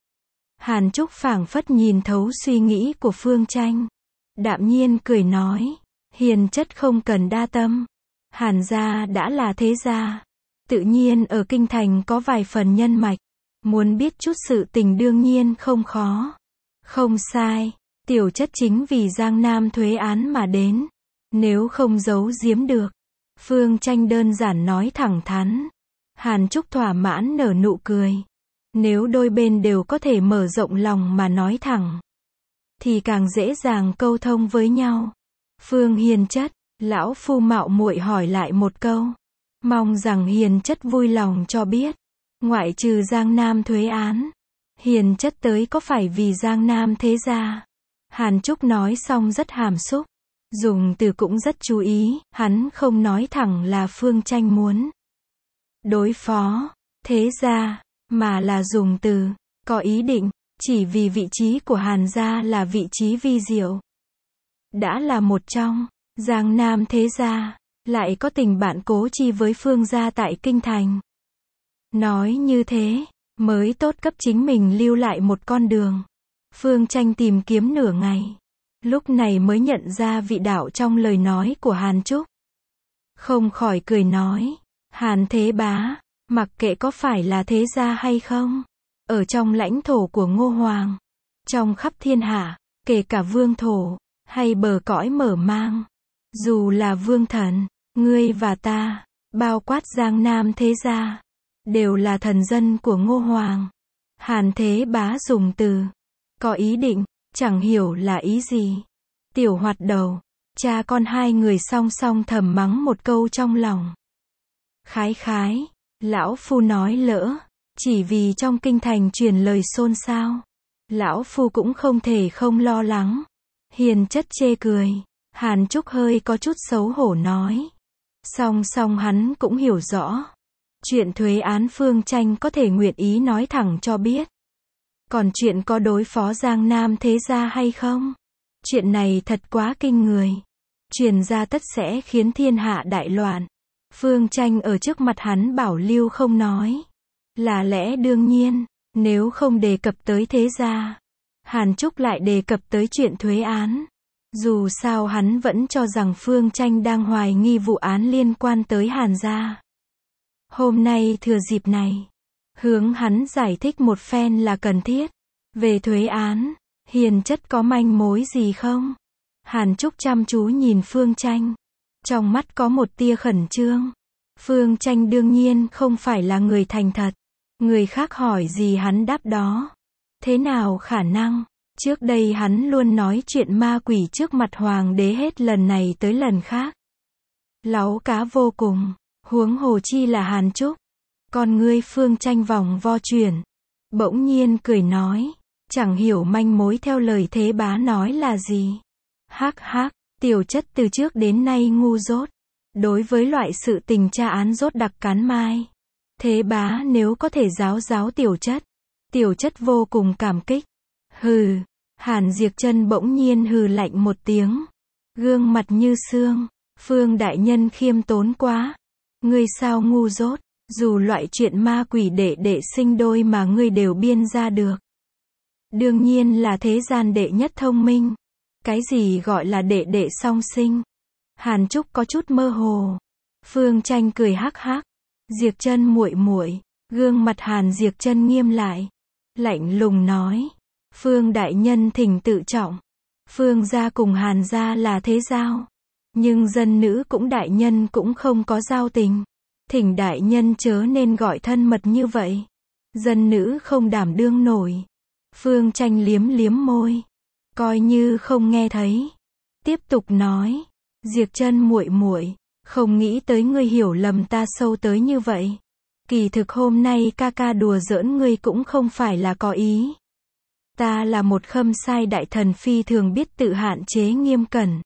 Hàn Trúc phảng phất nhìn thấu suy nghĩ của Phương Tranh. Đạm nhiên cười nói. Hiền chất không cần đa tâm. Hàn gia đã là thế gia. Tự nhiên ở kinh thành có vài phần nhân mạch. Muốn biết chút sự tình đương nhiên không khó. Không sai. Tiểu chất chính vì Giang Nam thuế án mà đến. Nếu không giấu giếm được. Phương Tranh đơn giản nói thẳng thắn. Hàn Trúc thỏa mãn nở nụ cười. Nếu đôi bên đều có thể mở rộng lòng mà nói thẳng. Thì càng dễ dàng câu thông với nhau. Phương hiền chất, lão phu mạo muội hỏi lại một câu. Mong rằng hiền chất vui lòng cho biết. Ngoại trừ Giang Nam thuế án. Hiền chất tới có phải vì Giang Nam thế gia? Hàn Trúc nói xong rất hàm xúc. Dùng từ cũng rất chú ý, hắn không nói thẳng là Phương Tranh muốn đối phó thế gia, mà là dùng từ có ý định, chỉ vì vị trí của Hàn gia là vị trí vi diệu. Đã là một trong Giang Nam thế gia, lại có tình bạn cố chi với Phương gia tại kinh thành. Nói như thế, mới tốt cấp chính mình lưu lại một con đường. Phương Tranh tìm kiếm nửa ngày. Lúc này mới nhận ra vị đạo trong lời nói của Hàn Trúc. Không khỏi cười nói. Hàn Thế Bá, mặc kệ có phải là thế gia hay không. Ở trong lãnh thổ của Ngô Hoàng. Trong khắp thiên hạ, kể cả vương thổ, hay bờ cõi mở mang. Dù là vương thần, ngươi và ta, bao quát Giang Nam thế gia. Đều là thần dân của Ngô Hoàng. Hàn Thế Bá dùng từ có ý định, chẳng hiểu là ý gì. Tiểu Hoạt Đầu, cha con hai người song song thầm mắng một câu trong lòng. Khái, lão phu nói lỡ, chỉ vì trong kinh thành truyền lời xôn xao. Lão phu cũng không thể không lo lắng. Hiền chất chê cười. Hàn Trúc hơi có chút xấu hổ nói. Song hắn cũng hiểu rõ. Chuyện thuế án Phương Tranh có thể nguyện ý nói thẳng cho biết. Còn chuyện có đối phó Giang Nam thế gia hay không? Chuyện này thật quá kinh người. Truyền ra tất sẽ khiến thiên hạ đại loạn. Phương Tranh ở trước mặt hắn bảo lưu không nói. Là lẽ đương nhiên, nếu không đề cập tới thế gia. Hàn Trúc lại đề cập tới chuyện thuế án. Dù sao hắn vẫn cho rằng Phương Tranh đang hoài nghi vụ án liên quan tới Hàn gia. Hôm nay thừa dịp này, hướng hắn giải thích một phen là cần thiết. Về thuế án, hiền chất có manh mối gì không? Hàn Trúc chăm chú nhìn Phương Tranh. Trong mắt có một tia khẩn trương. Phương Tranh đương nhiên không phải là người thành thật. Người khác hỏi gì hắn đáp đó. Thế nào khả năng? Trước đây hắn luôn nói chuyện ma quỷ trước mặt hoàng đế hết lần này tới lần khác. Láu cá vô cùng. Huống hồ chi là Hàn Trúc. Con ngươi Phương Tranh vòng vo chuyển. Bỗng nhiên cười nói. Chẳng hiểu manh mối theo lời Thế Bá nói là gì. Hắc, tiểu chất từ trước đến nay ngu dốt. Đối với loại sự tình tra án rốt đặc cán mai. Thế Bá nếu có thể giáo tiểu chất vô cùng cảm kích. Hừ. Hàn Diệp Chân bỗng nhiên hừ lạnh một tiếng. Gương mặt như xương. Phương đại nhân khiêm tốn quá. Ngươi sao ngu dốt, dù loại chuyện ma quỷ đệ đệ sinh đôi mà ngươi đều biên ra được. Đương nhiên là thế gian đệ nhất thông minh. Cái gì gọi là đệ đệ song sinh? Hàn Trúc có chút mơ hồ. Phương Tranh cười hắc hắc. Diệp Chân muội muội. Gương mặt Hàn Diệp Chân nghiêm lại. Lạnh lùng nói. Phương đại nhân thỉnh tự trọng. Phương gia cùng Hàn gia là thế giao. Nhưng dân nữ cũng đại nhân cũng không có giao tình. Thỉnh đại nhân chớ nên gọi thân mật như vậy. Dân nữ không đảm đương nổi. Phương Tranh liếm liếm môi. Coi như không nghe thấy. Tiếp tục nói. Diệp Chân muội muội, không nghĩ tới ngươi hiểu lầm ta sâu tới như vậy. Kỳ thực hôm nay ca ca đùa giỡn ngươi cũng không phải là có ý. Ta là một khâm sai đại thần phi thường biết tự hạn chế nghiêm cẩn.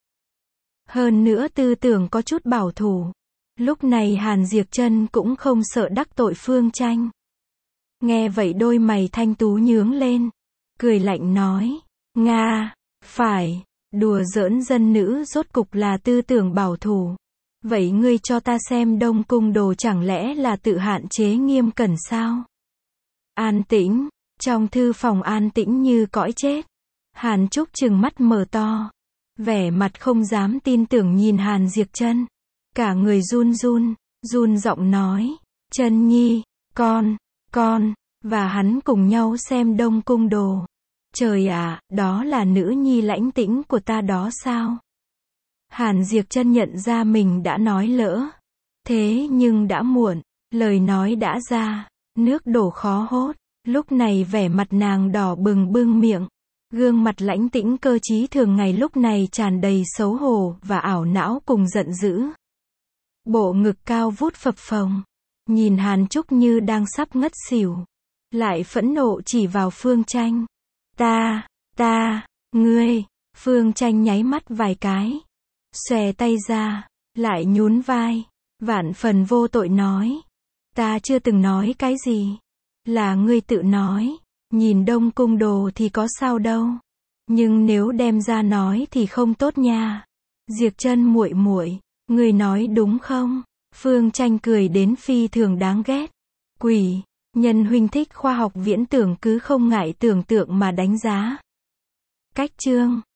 Hơn nữa tư tưởng có chút bảo thủ. Lúc này Hàn Diệp Chân cũng không sợ đắc tội Phương Tranh. Nghe vậy đôi mày thanh tú nhướng lên. Cười lạnh nói. Nga, phải, đùa giỡn dân nữ rốt cục là tư tưởng bảo thủ. Vậy ngươi cho ta xem Đông Cung đồ chẳng lẽ là tự hạn chế nghiêm cẩn sao? An tĩnh, trong thư phòng an tĩnh như cõi chết. Hàn Trúc trừng mắt mở to. Vẻ mặt không dám tin tưởng nhìn Hàn Diệp Chân. Cả người run run giọng nói. Chân nhi, con, và hắn cùng nhau xem Đông Cung đồ. Trời ạ, đó là nữ nhi lãnh tĩnh của ta đó sao? Hàn Diệp Chân nhận ra mình đã nói lỡ. Thế nhưng đã muộn, lời nói đã ra, nước đổ khó hốt. Lúc này vẻ mặt nàng đỏ bừng miệng. Gương mặt lãnh tĩnh cơ trí thường ngày lúc này tràn đầy xấu hổ và ảo não cùng giận dữ. Bộ ngực cao vút phập phồng. Nhìn Hàn Trúc như đang sắp ngất xỉu. Lại phẫn nộ chỉ vào Phương Tranh. Ngươi. Phương Tranh nháy mắt vài cái. Xòe tay ra. Lại nhún vai. Vạn phần vô tội nói. Ta chưa từng nói cái gì. Là ngươi tự nói. Nhìn Đông Cung đồ thì có sao đâu. Nhưng nếu đem ra nói thì không tốt nha. Diệp Chân muội muội, ngươi nói đúng không? Phương Tranh cười đến phi thường đáng ghét. Quỷ, nhân huynh thích khoa học viễn tưởng cứ không ngại tưởng tượng mà đánh giá. Cách chương